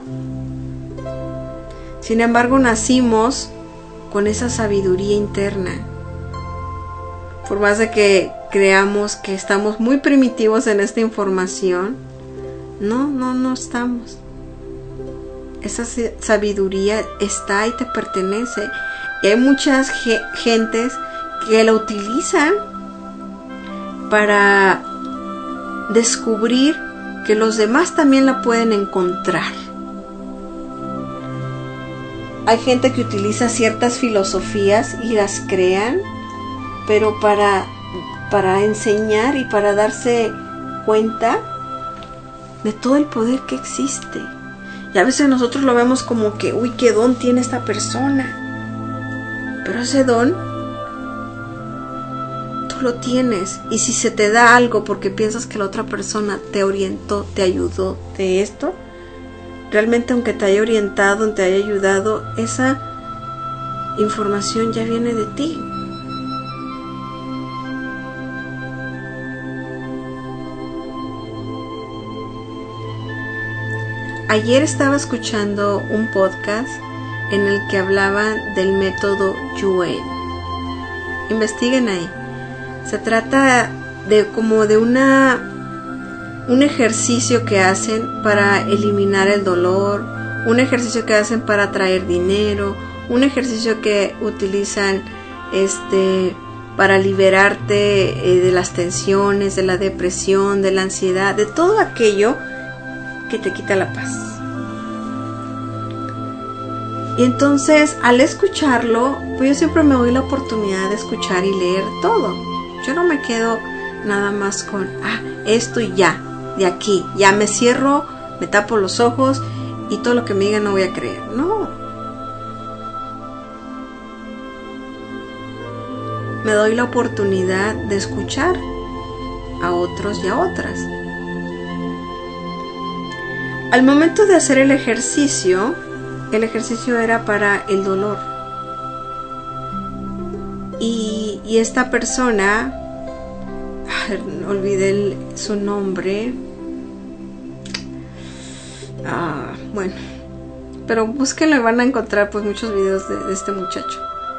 Sin embargo, nacimos con esa sabiduría interna. Por más de que creamos que estamos muy primitivos en esta información, no, no, no estamos. Esa sabiduría está y te pertenece. Y hay muchas ge- gentes que la utilizan para descubrir que los demás también la pueden encontrar. Hay gente que utiliza ciertas filosofías y las crean, pero para, para enseñar y para darse cuenta de todo el poder que existe. Y a veces nosotros lo vemos como que, uy, qué don tiene esta persona. Pero ese don, tú lo tienes. Y si se te da algo porque piensas que la otra persona te orientó, te ayudó de esto, realmente aunque te haya orientado, te haya ayudado, esa información ya viene de ti. Ayer estaba escuchando un podcast en el que hablaban del método Yuen. Investiguen ahí. Se trata de como de una un ejercicio que hacen para eliminar el dolor, un ejercicio que hacen para atraer dinero, un ejercicio que utilizan este para liberarte eh, de las tensiones, de la depresión, de la ansiedad, de todo aquello que te quita la paz. Y entonces, al escucharlo, pues yo siempre me doy la oportunidad de escuchar y leer todo. Yo no me quedo nada más con, ah, esto y ya, de aquí. Ya me cierro, me tapo los ojos y todo lo que me digan no voy a creer. No. Me doy la oportunidad de escuchar a otros y a otras. Al momento de hacer el ejercicio, el ejercicio era para el dolor. y, y esta persona, olvidé el, su nombre, ah, bueno, pero búsquenlo y van a encontrar pues muchos videos de, de este muchacho.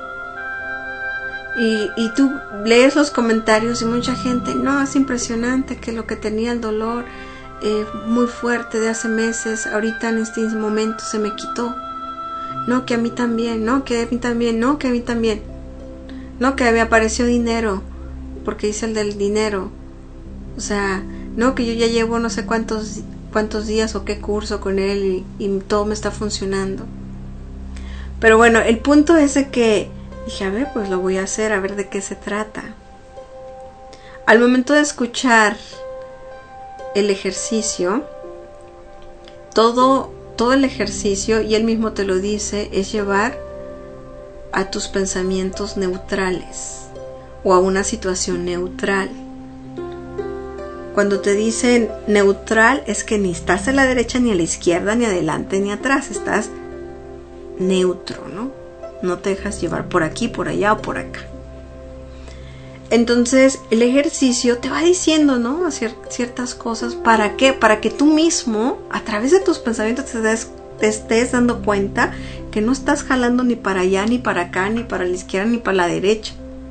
Y, y tú lees los comentarios y mucha gente, no, es impresionante que lo que tenía el dolor eh, muy fuerte de hace meses, ahorita en este momento se me quitó. No, que a mí también, no, que a mí también, no, que a mí también. No, que me apareció dinero, porque hice el del dinero. O sea, no, que yo ya llevo no sé cuántos, cuántos días o qué curso con él y, y todo me está funcionando. Pero bueno, el punto es de que dije, a ver, pues lo voy a hacer, a ver de qué se trata. Al momento de escuchar el ejercicio, todo, todo el ejercicio, y él mismo te lo dice, es llevar a tus pensamientos neutrales o a una situación neutral. Cuando te dicen neutral, es que ni estás a la derecha, ni a la izquierda, ni adelante, ni atrás, estás neutro, ¿no? No te dejas llevar por aquí, por allá o por acá. Entonces el ejercicio te va diciendo, ¿no?, Cier- ciertas cosas. ¿Para qué? Para que tú mismo, a través de tus pensamientos, te, des, te estés dando cuenta que no estás jalando ni para allá, ni para acá, ni para la izquierda, ni para la derecha.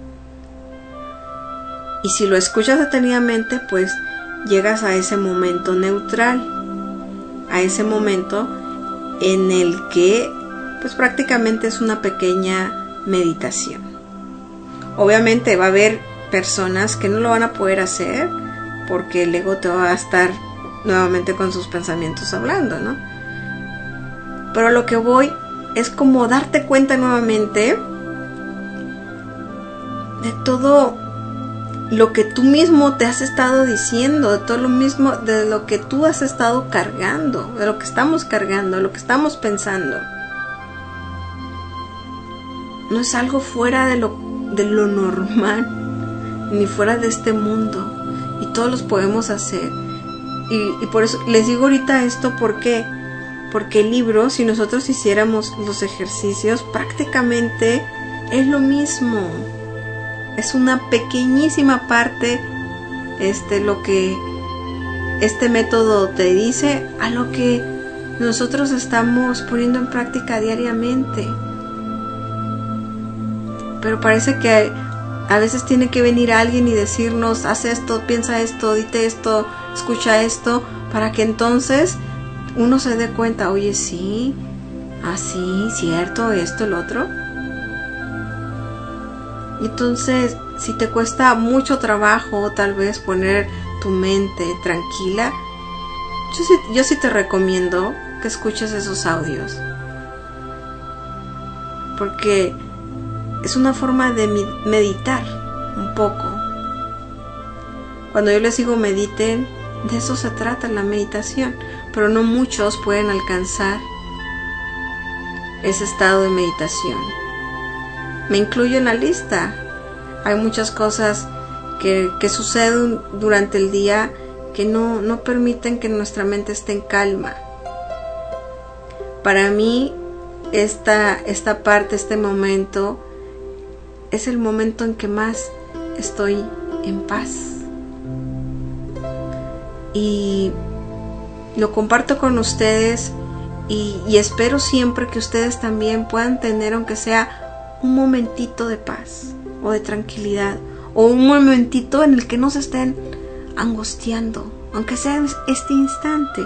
Y si lo escuchas detenidamente, pues llegas a ese momento neutral, a ese momento en el que pues prácticamente es una pequeña meditación. Obviamente va a haber personas que no lo van a poder hacer porque el ego te va a estar nuevamente con sus pensamientos hablando, ¿no? Pero lo que voy es como darte cuenta nuevamente de todo lo que tú mismo te has estado diciendo, de todo lo mismo, de lo que tú has estado cargando, de lo que estamos cargando, de lo que estamos pensando. No es algo fuera de lo, de lo normal, ni fuera de este mundo, y todos los podemos hacer. Y, y por eso les digo ahorita esto, ¿por qué? Porque el libro, si nosotros hiciéramos los ejercicios, prácticamente es lo mismo. Es una pequeñísima parte, este, lo que este método te dice, a lo que nosotros estamos poniendo en práctica diariamente. Pero parece que a veces tiene que venir alguien y decirnos, haz esto, piensa esto, dite esto, escucha esto, para que entonces uno se dé cuenta, oye, sí, así, cierto, esto, el otro. Y entonces, si te cuesta mucho trabajo tal vez poner tu mente tranquila, yo sí, yo sí te recomiendo que escuches esos audios. Porque es una forma de meditar un poco. Cuando yo les digo mediten, de eso se trata la meditación, pero no muchos pueden alcanzar ese estado de meditación. Me incluyo en la lista. Hay muchas cosas que, que suceden durante el día que no, no permiten que nuestra mente esté en calma. Para mí, esta, esta parte, este momento, es el momento en que más estoy en paz. Y lo comparto con ustedes y, y espero siempre que ustedes también puedan tener, aunque sea un momentito de paz o de tranquilidad, o un momentito en el que no se estén angustiando, aunque sea este instante.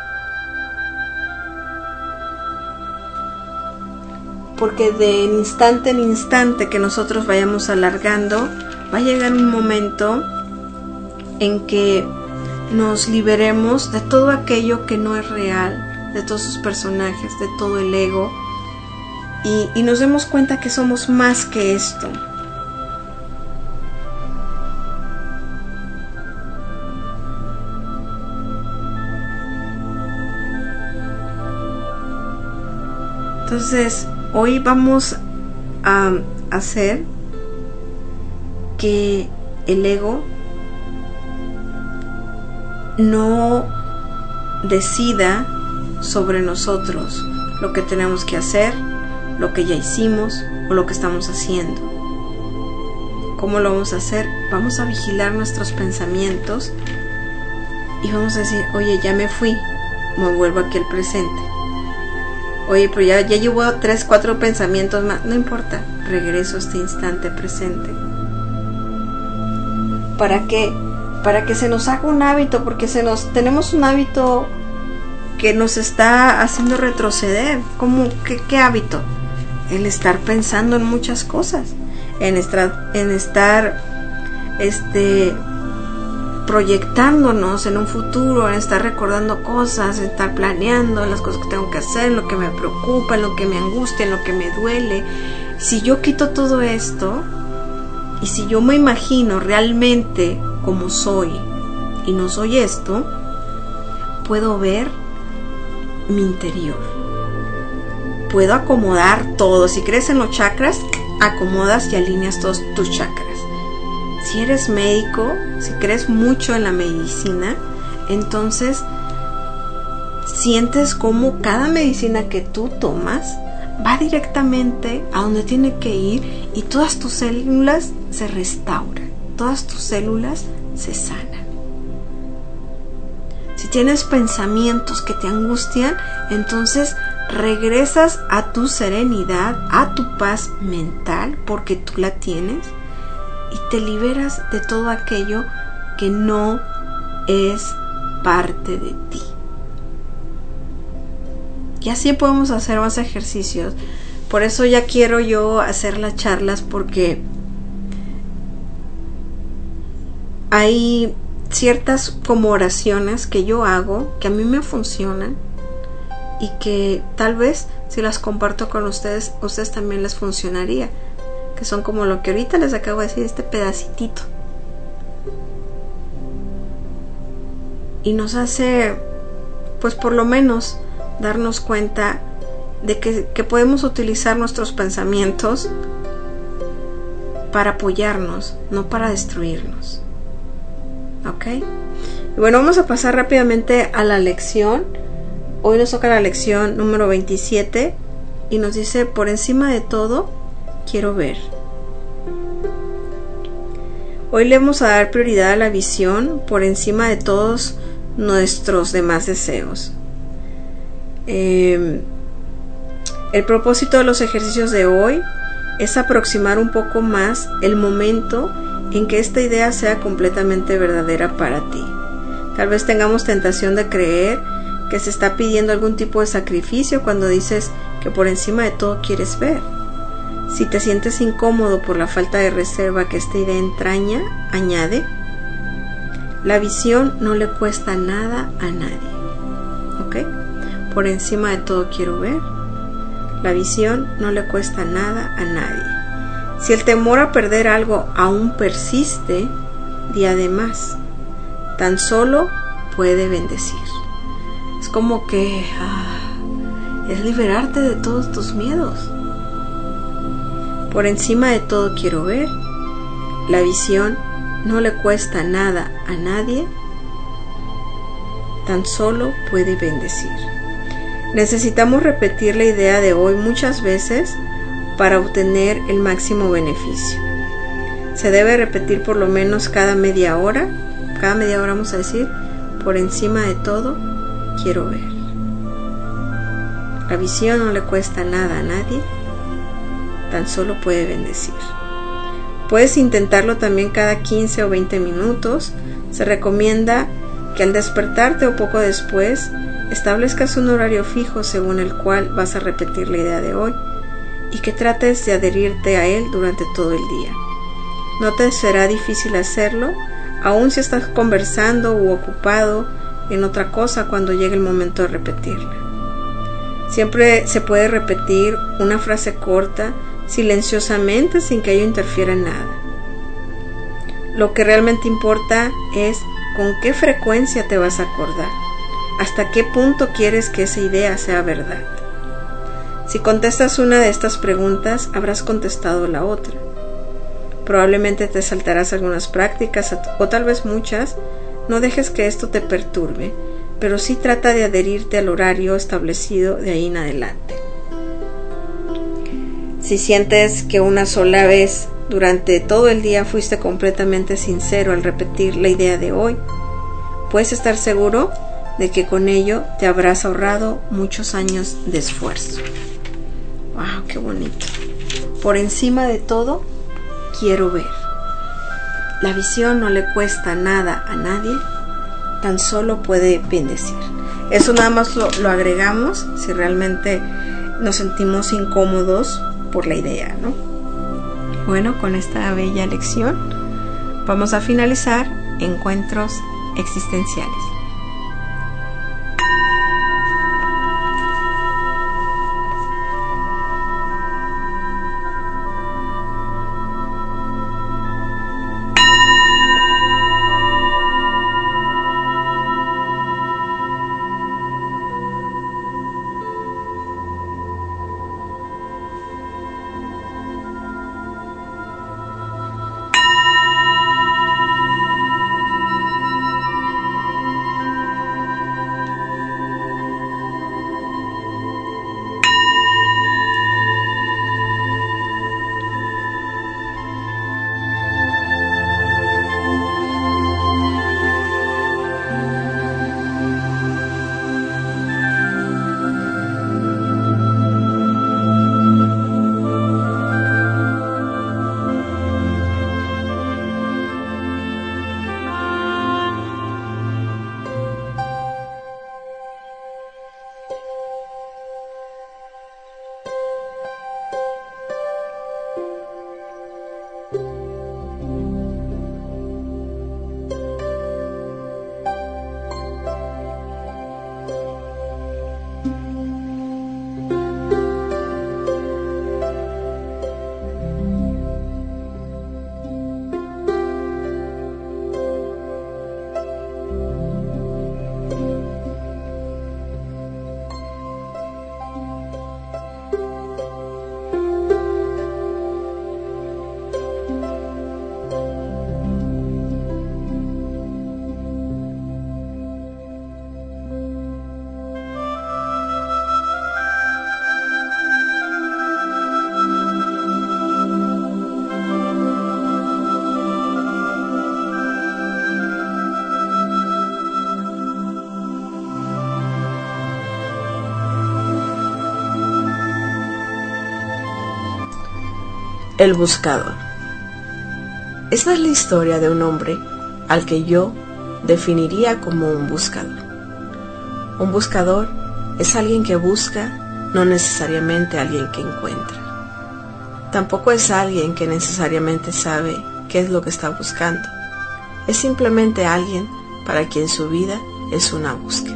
Porque de instante en instante que nosotros vayamos alargando, va a llegar un momento en que nos liberemos de todo aquello que no es real, de todos sus personajes, de todo el ego, y, y nos demos cuenta que somos más que esto. Entonces, hoy vamos a hacer que el ego no decida sobre nosotros lo que tenemos que hacer, lo que ya hicimos o lo que estamos haciendo. ¿Cómo lo vamos a hacer? Vamos a vigilar nuestros pensamientos y vamos a decir, oye, ya me fui, me vuelvo aquí al presente. Oye, pero ya, ya llevo tres, cuatro pensamientos más. No importa, regreso a este instante presente. ¿Para qué? Para que se nos haga un hábito, porque se nos tenemos un hábito que nos está haciendo retroceder. ¿Cómo? ¿Qué, qué hábito? El estar pensando en muchas cosas, en estar, en estar este, proyectándonos en un futuro, en estar recordando cosas, en estar planeando las cosas que tengo que hacer, en lo que me preocupa, en lo que me angustia, en lo que me duele. Si yo quito todo esto y si yo me imagino realmente como soy y no soy esto, puedo ver mi interior. Puedo acomodar todo. Si crees en los chakras, acomodas y alineas todos tus chakras. Si eres médico, si crees mucho en la medicina, entonces sientes como cada medicina que tú tomas va directamente a donde tiene que ir y todas tus células se restauran, todas tus células se sanan. Si tienes pensamientos que te angustian, entonces regresas a tu serenidad, a tu paz mental, porque tú la tienes, y te liberas de todo aquello que no es parte de ti. Y así podemos hacer más ejercicios. Por eso ya quiero yo hacer las charlas, porque hay ciertas como oraciones que yo hago que a mí me funcionan y que tal vez si las comparto con ustedes, a ustedes también les funcionaría, que son como lo que ahorita les acabo de decir, este pedacitito, y nos hace pues por lo menos darnos cuenta de que, que podemos utilizar nuestros pensamientos para apoyarnos, no para destruirnos. ¿Ok? Y bueno, vamos a pasar rápidamente a la lección. Hoy nos toca la lección número veintisiete y nos dice: por encima de todo, quiero ver. Hoy le vamos a dar prioridad a la visión por encima de todos nuestros demás deseos. Eh, el propósito de los ejercicios de hoy es aproximar un poco más el momento en que esta idea sea completamente verdadera para ti. Tal vez tengamos tentación de creer que se está pidiendo algún tipo de sacrificio cuando dices que por encima de todo quieres ver. Si te sientes incómodo por la falta de reserva que esta idea entraña, añade: la visión no le cuesta nada a nadie. ¿Ok? Por encima de todo quiero ver. La visión no le cuesta nada a nadie. Si el temor a perder algo aún persiste, di además: tan solo puede bendecir. Es como que ah, es liberarte de todos tus miedos. Por encima de todo quiero ver. La visión no le cuesta nada a nadie, tan solo puede bendecir. Necesitamos repetir la idea de hoy muchas veces para obtener el máximo beneficio. Se debe repetir por lo menos cada media hora. Cada media hora vamos a decir: por encima de todo quiero ver. La visión no le cuesta nada a nadie, tan solo puede bendecir. Puedes intentarlo también cada quince o veinte minutos. Se recomienda que al despertarte o poco después establezcas un horario fijo según el cual vas a repetir la idea de hoy y que trates de adherirte a él durante todo el día. No te será difícil hacerlo, aun si estás conversando u ocupado en otra cosa cuando llegue el momento de repetirla. Siempre se puede repetir una frase corta, silenciosamente, sin que ello interfiera en nada. Lo que realmente importa es con qué frecuencia te vas a acordar, hasta qué punto quieres que esa idea sea verdad. Si contestas una de estas preguntas, habrás contestado la otra. Probablemente te saltarás algunas prácticas o tal vez muchas. No dejes que esto te perturbe, pero sí trata de adherirte al horario establecido de ahí en adelante. Si sientes que una sola vez durante todo el día fuiste completamente sincero al repetir la idea de hoy, puedes estar seguro de que con ello te habrás ahorrado muchos años de esfuerzo. ¡Wow! ¡Qué bonito! Por encima de todo, quiero ver. La visión no le cuesta nada a nadie, tan solo puede bendecir. Eso nada más lo, lo agregamos si realmente nos sentimos incómodos por la idea, ¿no? Bueno, con esta bella lección vamos a finalizar Encuentros Existenciales. El buscador. Esta es la historia de un hombre al que yo definiría como un buscador. Un buscador es alguien que busca, no necesariamente alguien que encuentra. Tampoco es alguien que necesariamente sabe qué es lo que está buscando. Es simplemente alguien para quien su vida es una búsqueda.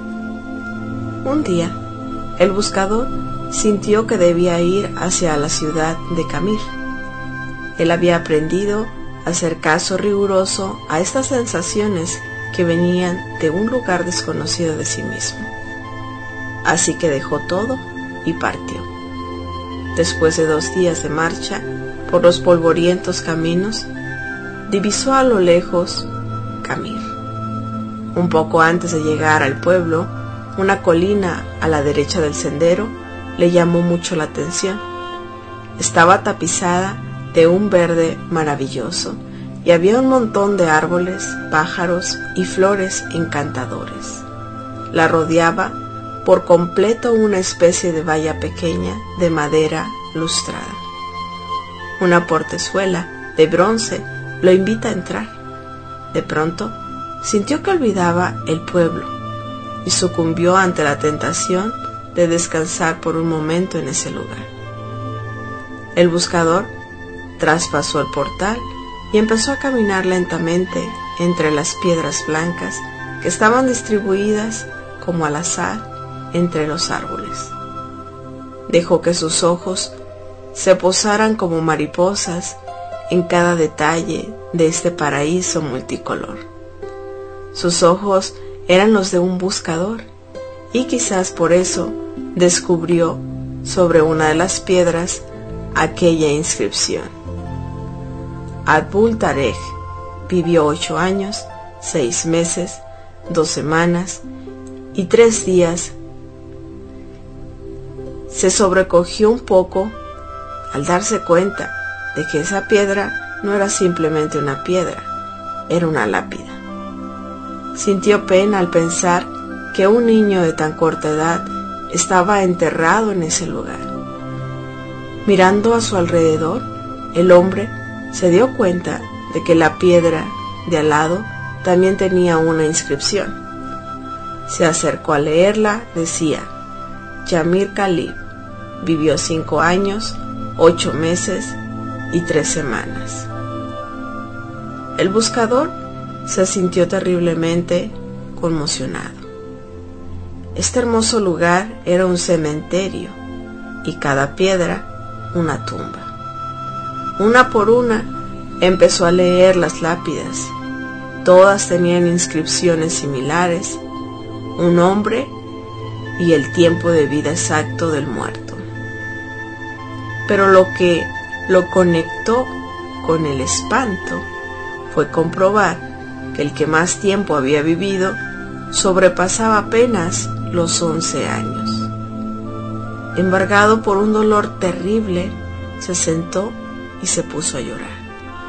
Un día, el buscador sintió que debía ir hacia la ciudad de Camir. Él había aprendido a hacer caso riguroso a estas sensaciones que venían de un lugar desconocido de sí mismo. Así que dejó todo y partió. Después de dos días de marcha por los polvorientos caminos, divisó a lo lejos Camir. Un poco antes de llegar al pueblo, una colina a la derecha del sendero le llamó mucho la atención. Estaba tapizada de un verde maravilloso y había un montón de árboles, pájaros y flores encantadores. La rodeaba por completo una especie de valla pequeña de madera lustrada. Una portezuela de bronce lo invita a entrar. De pronto, sintió que olvidaba el pueblo y sucumbió ante la tentación de descansar por un momento en ese lugar. El buscador traspasó el portal y empezó a caminar lentamente entre las piedras blancas que estaban distribuidas como al azar entre los árboles. Dejó que sus ojos se posaran como mariposas en cada detalle de este paraíso multicolor. Sus ojos eran los de un buscador y quizás por eso descubrió sobre una de las piedras aquella inscripción: Abul Tarek vivió ocho años, seis meses, dos semanas y tres días. Se sobrecogió un poco al darse cuenta de que esa piedra no era simplemente una piedra, era una lápida. Sintió pena al pensar que un niño de tan corta edad estaba enterrado en ese lugar. Mirando a su alrededor, el hombre se dio cuenta de que la piedra de al lado también tenía una inscripción. Se acercó a leerla, decía: Yamir Khalib vivió cinco años, ocho meses y tres semanas. El buscador se sintió terriblemente conmocionado. Este hermoso lugar era un cementerio y cada piedra una tumba. Una por una empezó a leer las lápidas. Todas tenían inscripciones similares, un nombre y el tiempo de vida exacto del muerto. Pero lo que lo conectó con el espanto fue comprobar que el que más tiempo había vivido sobrepasaba apenas los once años. Embargado por un dolor terrible, se sentó y se puso a llorar.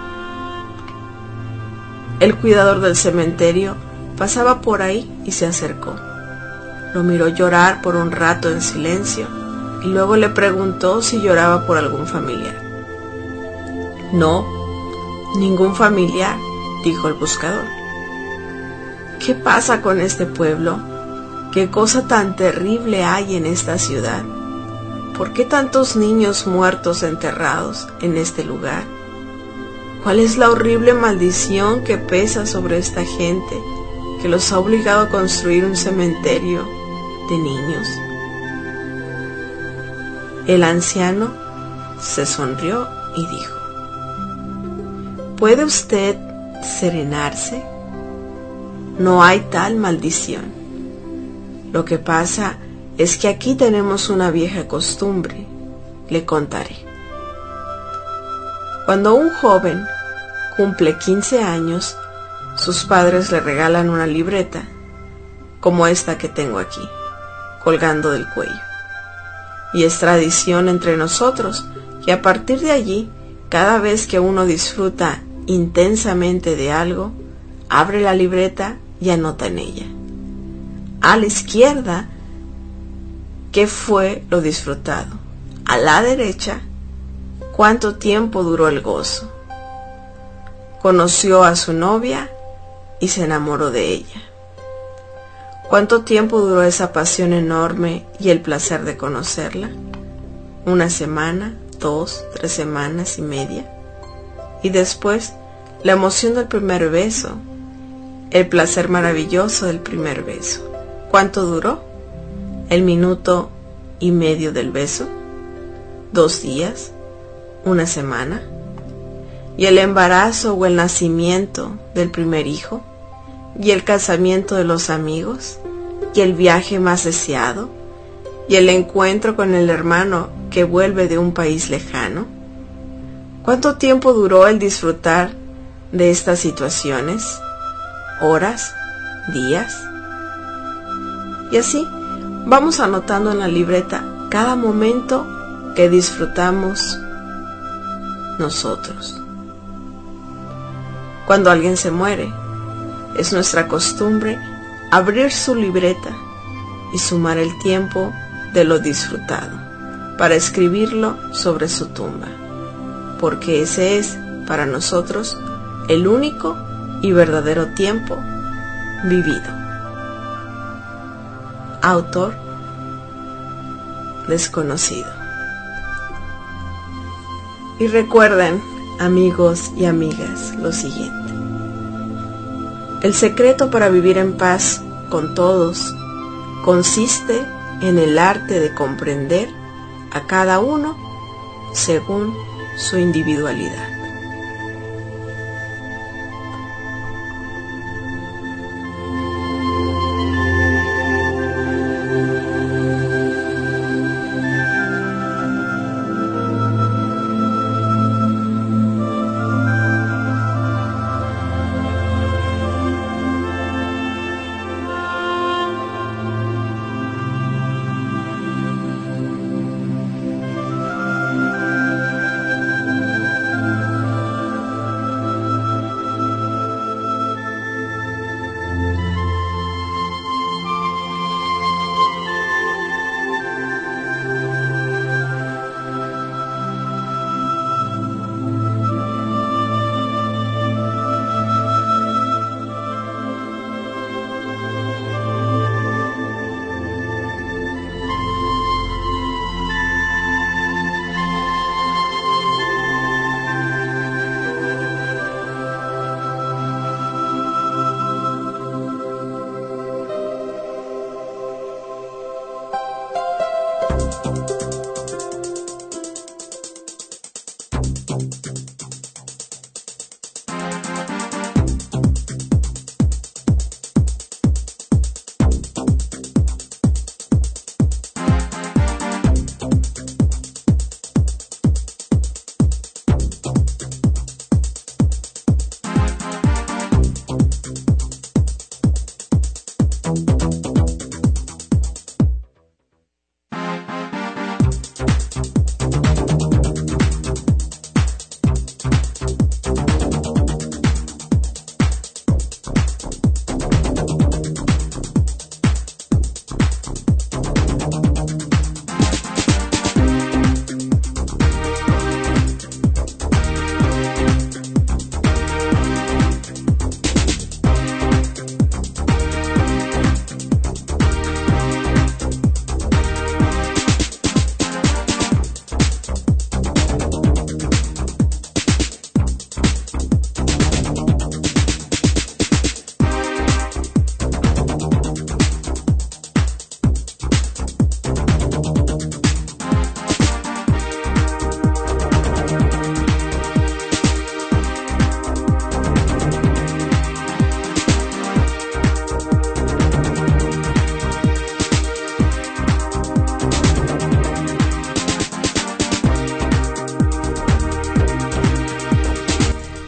El cuidador del cementerio pasaba por ahí y se acercó. Lo miró llorar por un rato en silencio y luego le preguntó si lloraba por algún familiar. No, ningún familiar, dijo el buscador. ¿Qué pasa con este pueblo? ¿Qué cosa tan terrible hay en esta ciudad? ¿Por qué tantos niños muertos enterrados en este lugar? ¿Cuál es la horrible maldición que pesa sobre esta gente que los ha obligado a construir un cementerio de niños? El anciano se sonrió y dijo: ¿puede usted serenarse? No hay tal maldición. Lo que pasa es que aquí tenemos una vieja costumbre. Le contaré. Cuando un joven cumple quince años, sus padres le regalan una libreta, como esta que tengo aquí, colgando del cuello. Y es tradición entre nosotros que a partir de allí, cada vez que uno disfruta intensamente de algo, abre la libreta y anota en ella. A la izquierda, ¿qué fue lo disfrutado? A la derecha, ¿cuánto tiempo duró el gozo? Conoció a su novia y se enamoró de ella. ¿Cuánto tiempo duró esa pasión enorme y el placer de conocerla? ¿Una semana, dos, tres semanas y media? Y después, la emoción del primer beso, el placer maravilloso del primer beso. ¿Cuánto duró? ¿El minuto y medio del beso? ¿Dos días? ¿Una semana? ¿Y el embarazo o el nacimiento del primer hijo? ¿Y el casamiento de los amigos? ¿Y el viaje más deseado? ¿Y el encuentro con el hermano que vuelve de un país lejano? ¿Cuánto tiempo duró el disfrutar de estas situaciones? ¿Horas? ¿Días? Y así vamos anotando en la libreta cada momento que disfrutamos nosotros. Cuando alguien se muere, es nuestra costumbre abrir su libreta y sumar el tiempo de lo disfrutado para escribirlo sobre su tumba, porque ese es, para nosotros, el único y verdadero tiempo vivido. Autor desconocido. Y recuerden, amigos y amigas, lo siguiente: el secreto para vivir en paz con todos consiste en el arte de comprender a cada uno según su individualidad.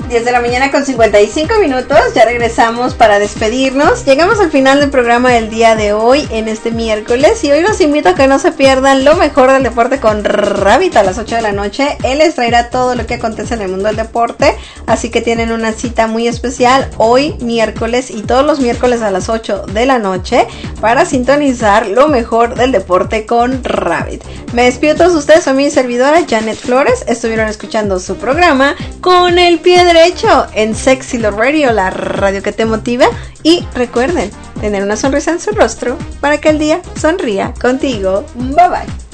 diez de la mañana con cincuenta y cinco minutos, ya regresamos para despedirnos. Llegamos al final del programa del día de hoy, en este miércoles, y hoy los invito a que no se pierdan lo mejor del deporte con Rabbit a las ocho de la noche. Él les traerá todo lo que acontece en el mundo del deporte, así que tienen una cita muy especial hoy miércoles y todos los miércoles a las ocho de la noche para sintonizar lo mejor del deporte con Rabbit. Me despido a todos ustedes, soy mi servidora Janet Flores, estuvieron escuchando su programa Con el Pie Derecho en Sexy Love Radio, la radio que te motiva, y recuerden tener una sonrisa en su rostro para que el día sonría contigo. Bye bye.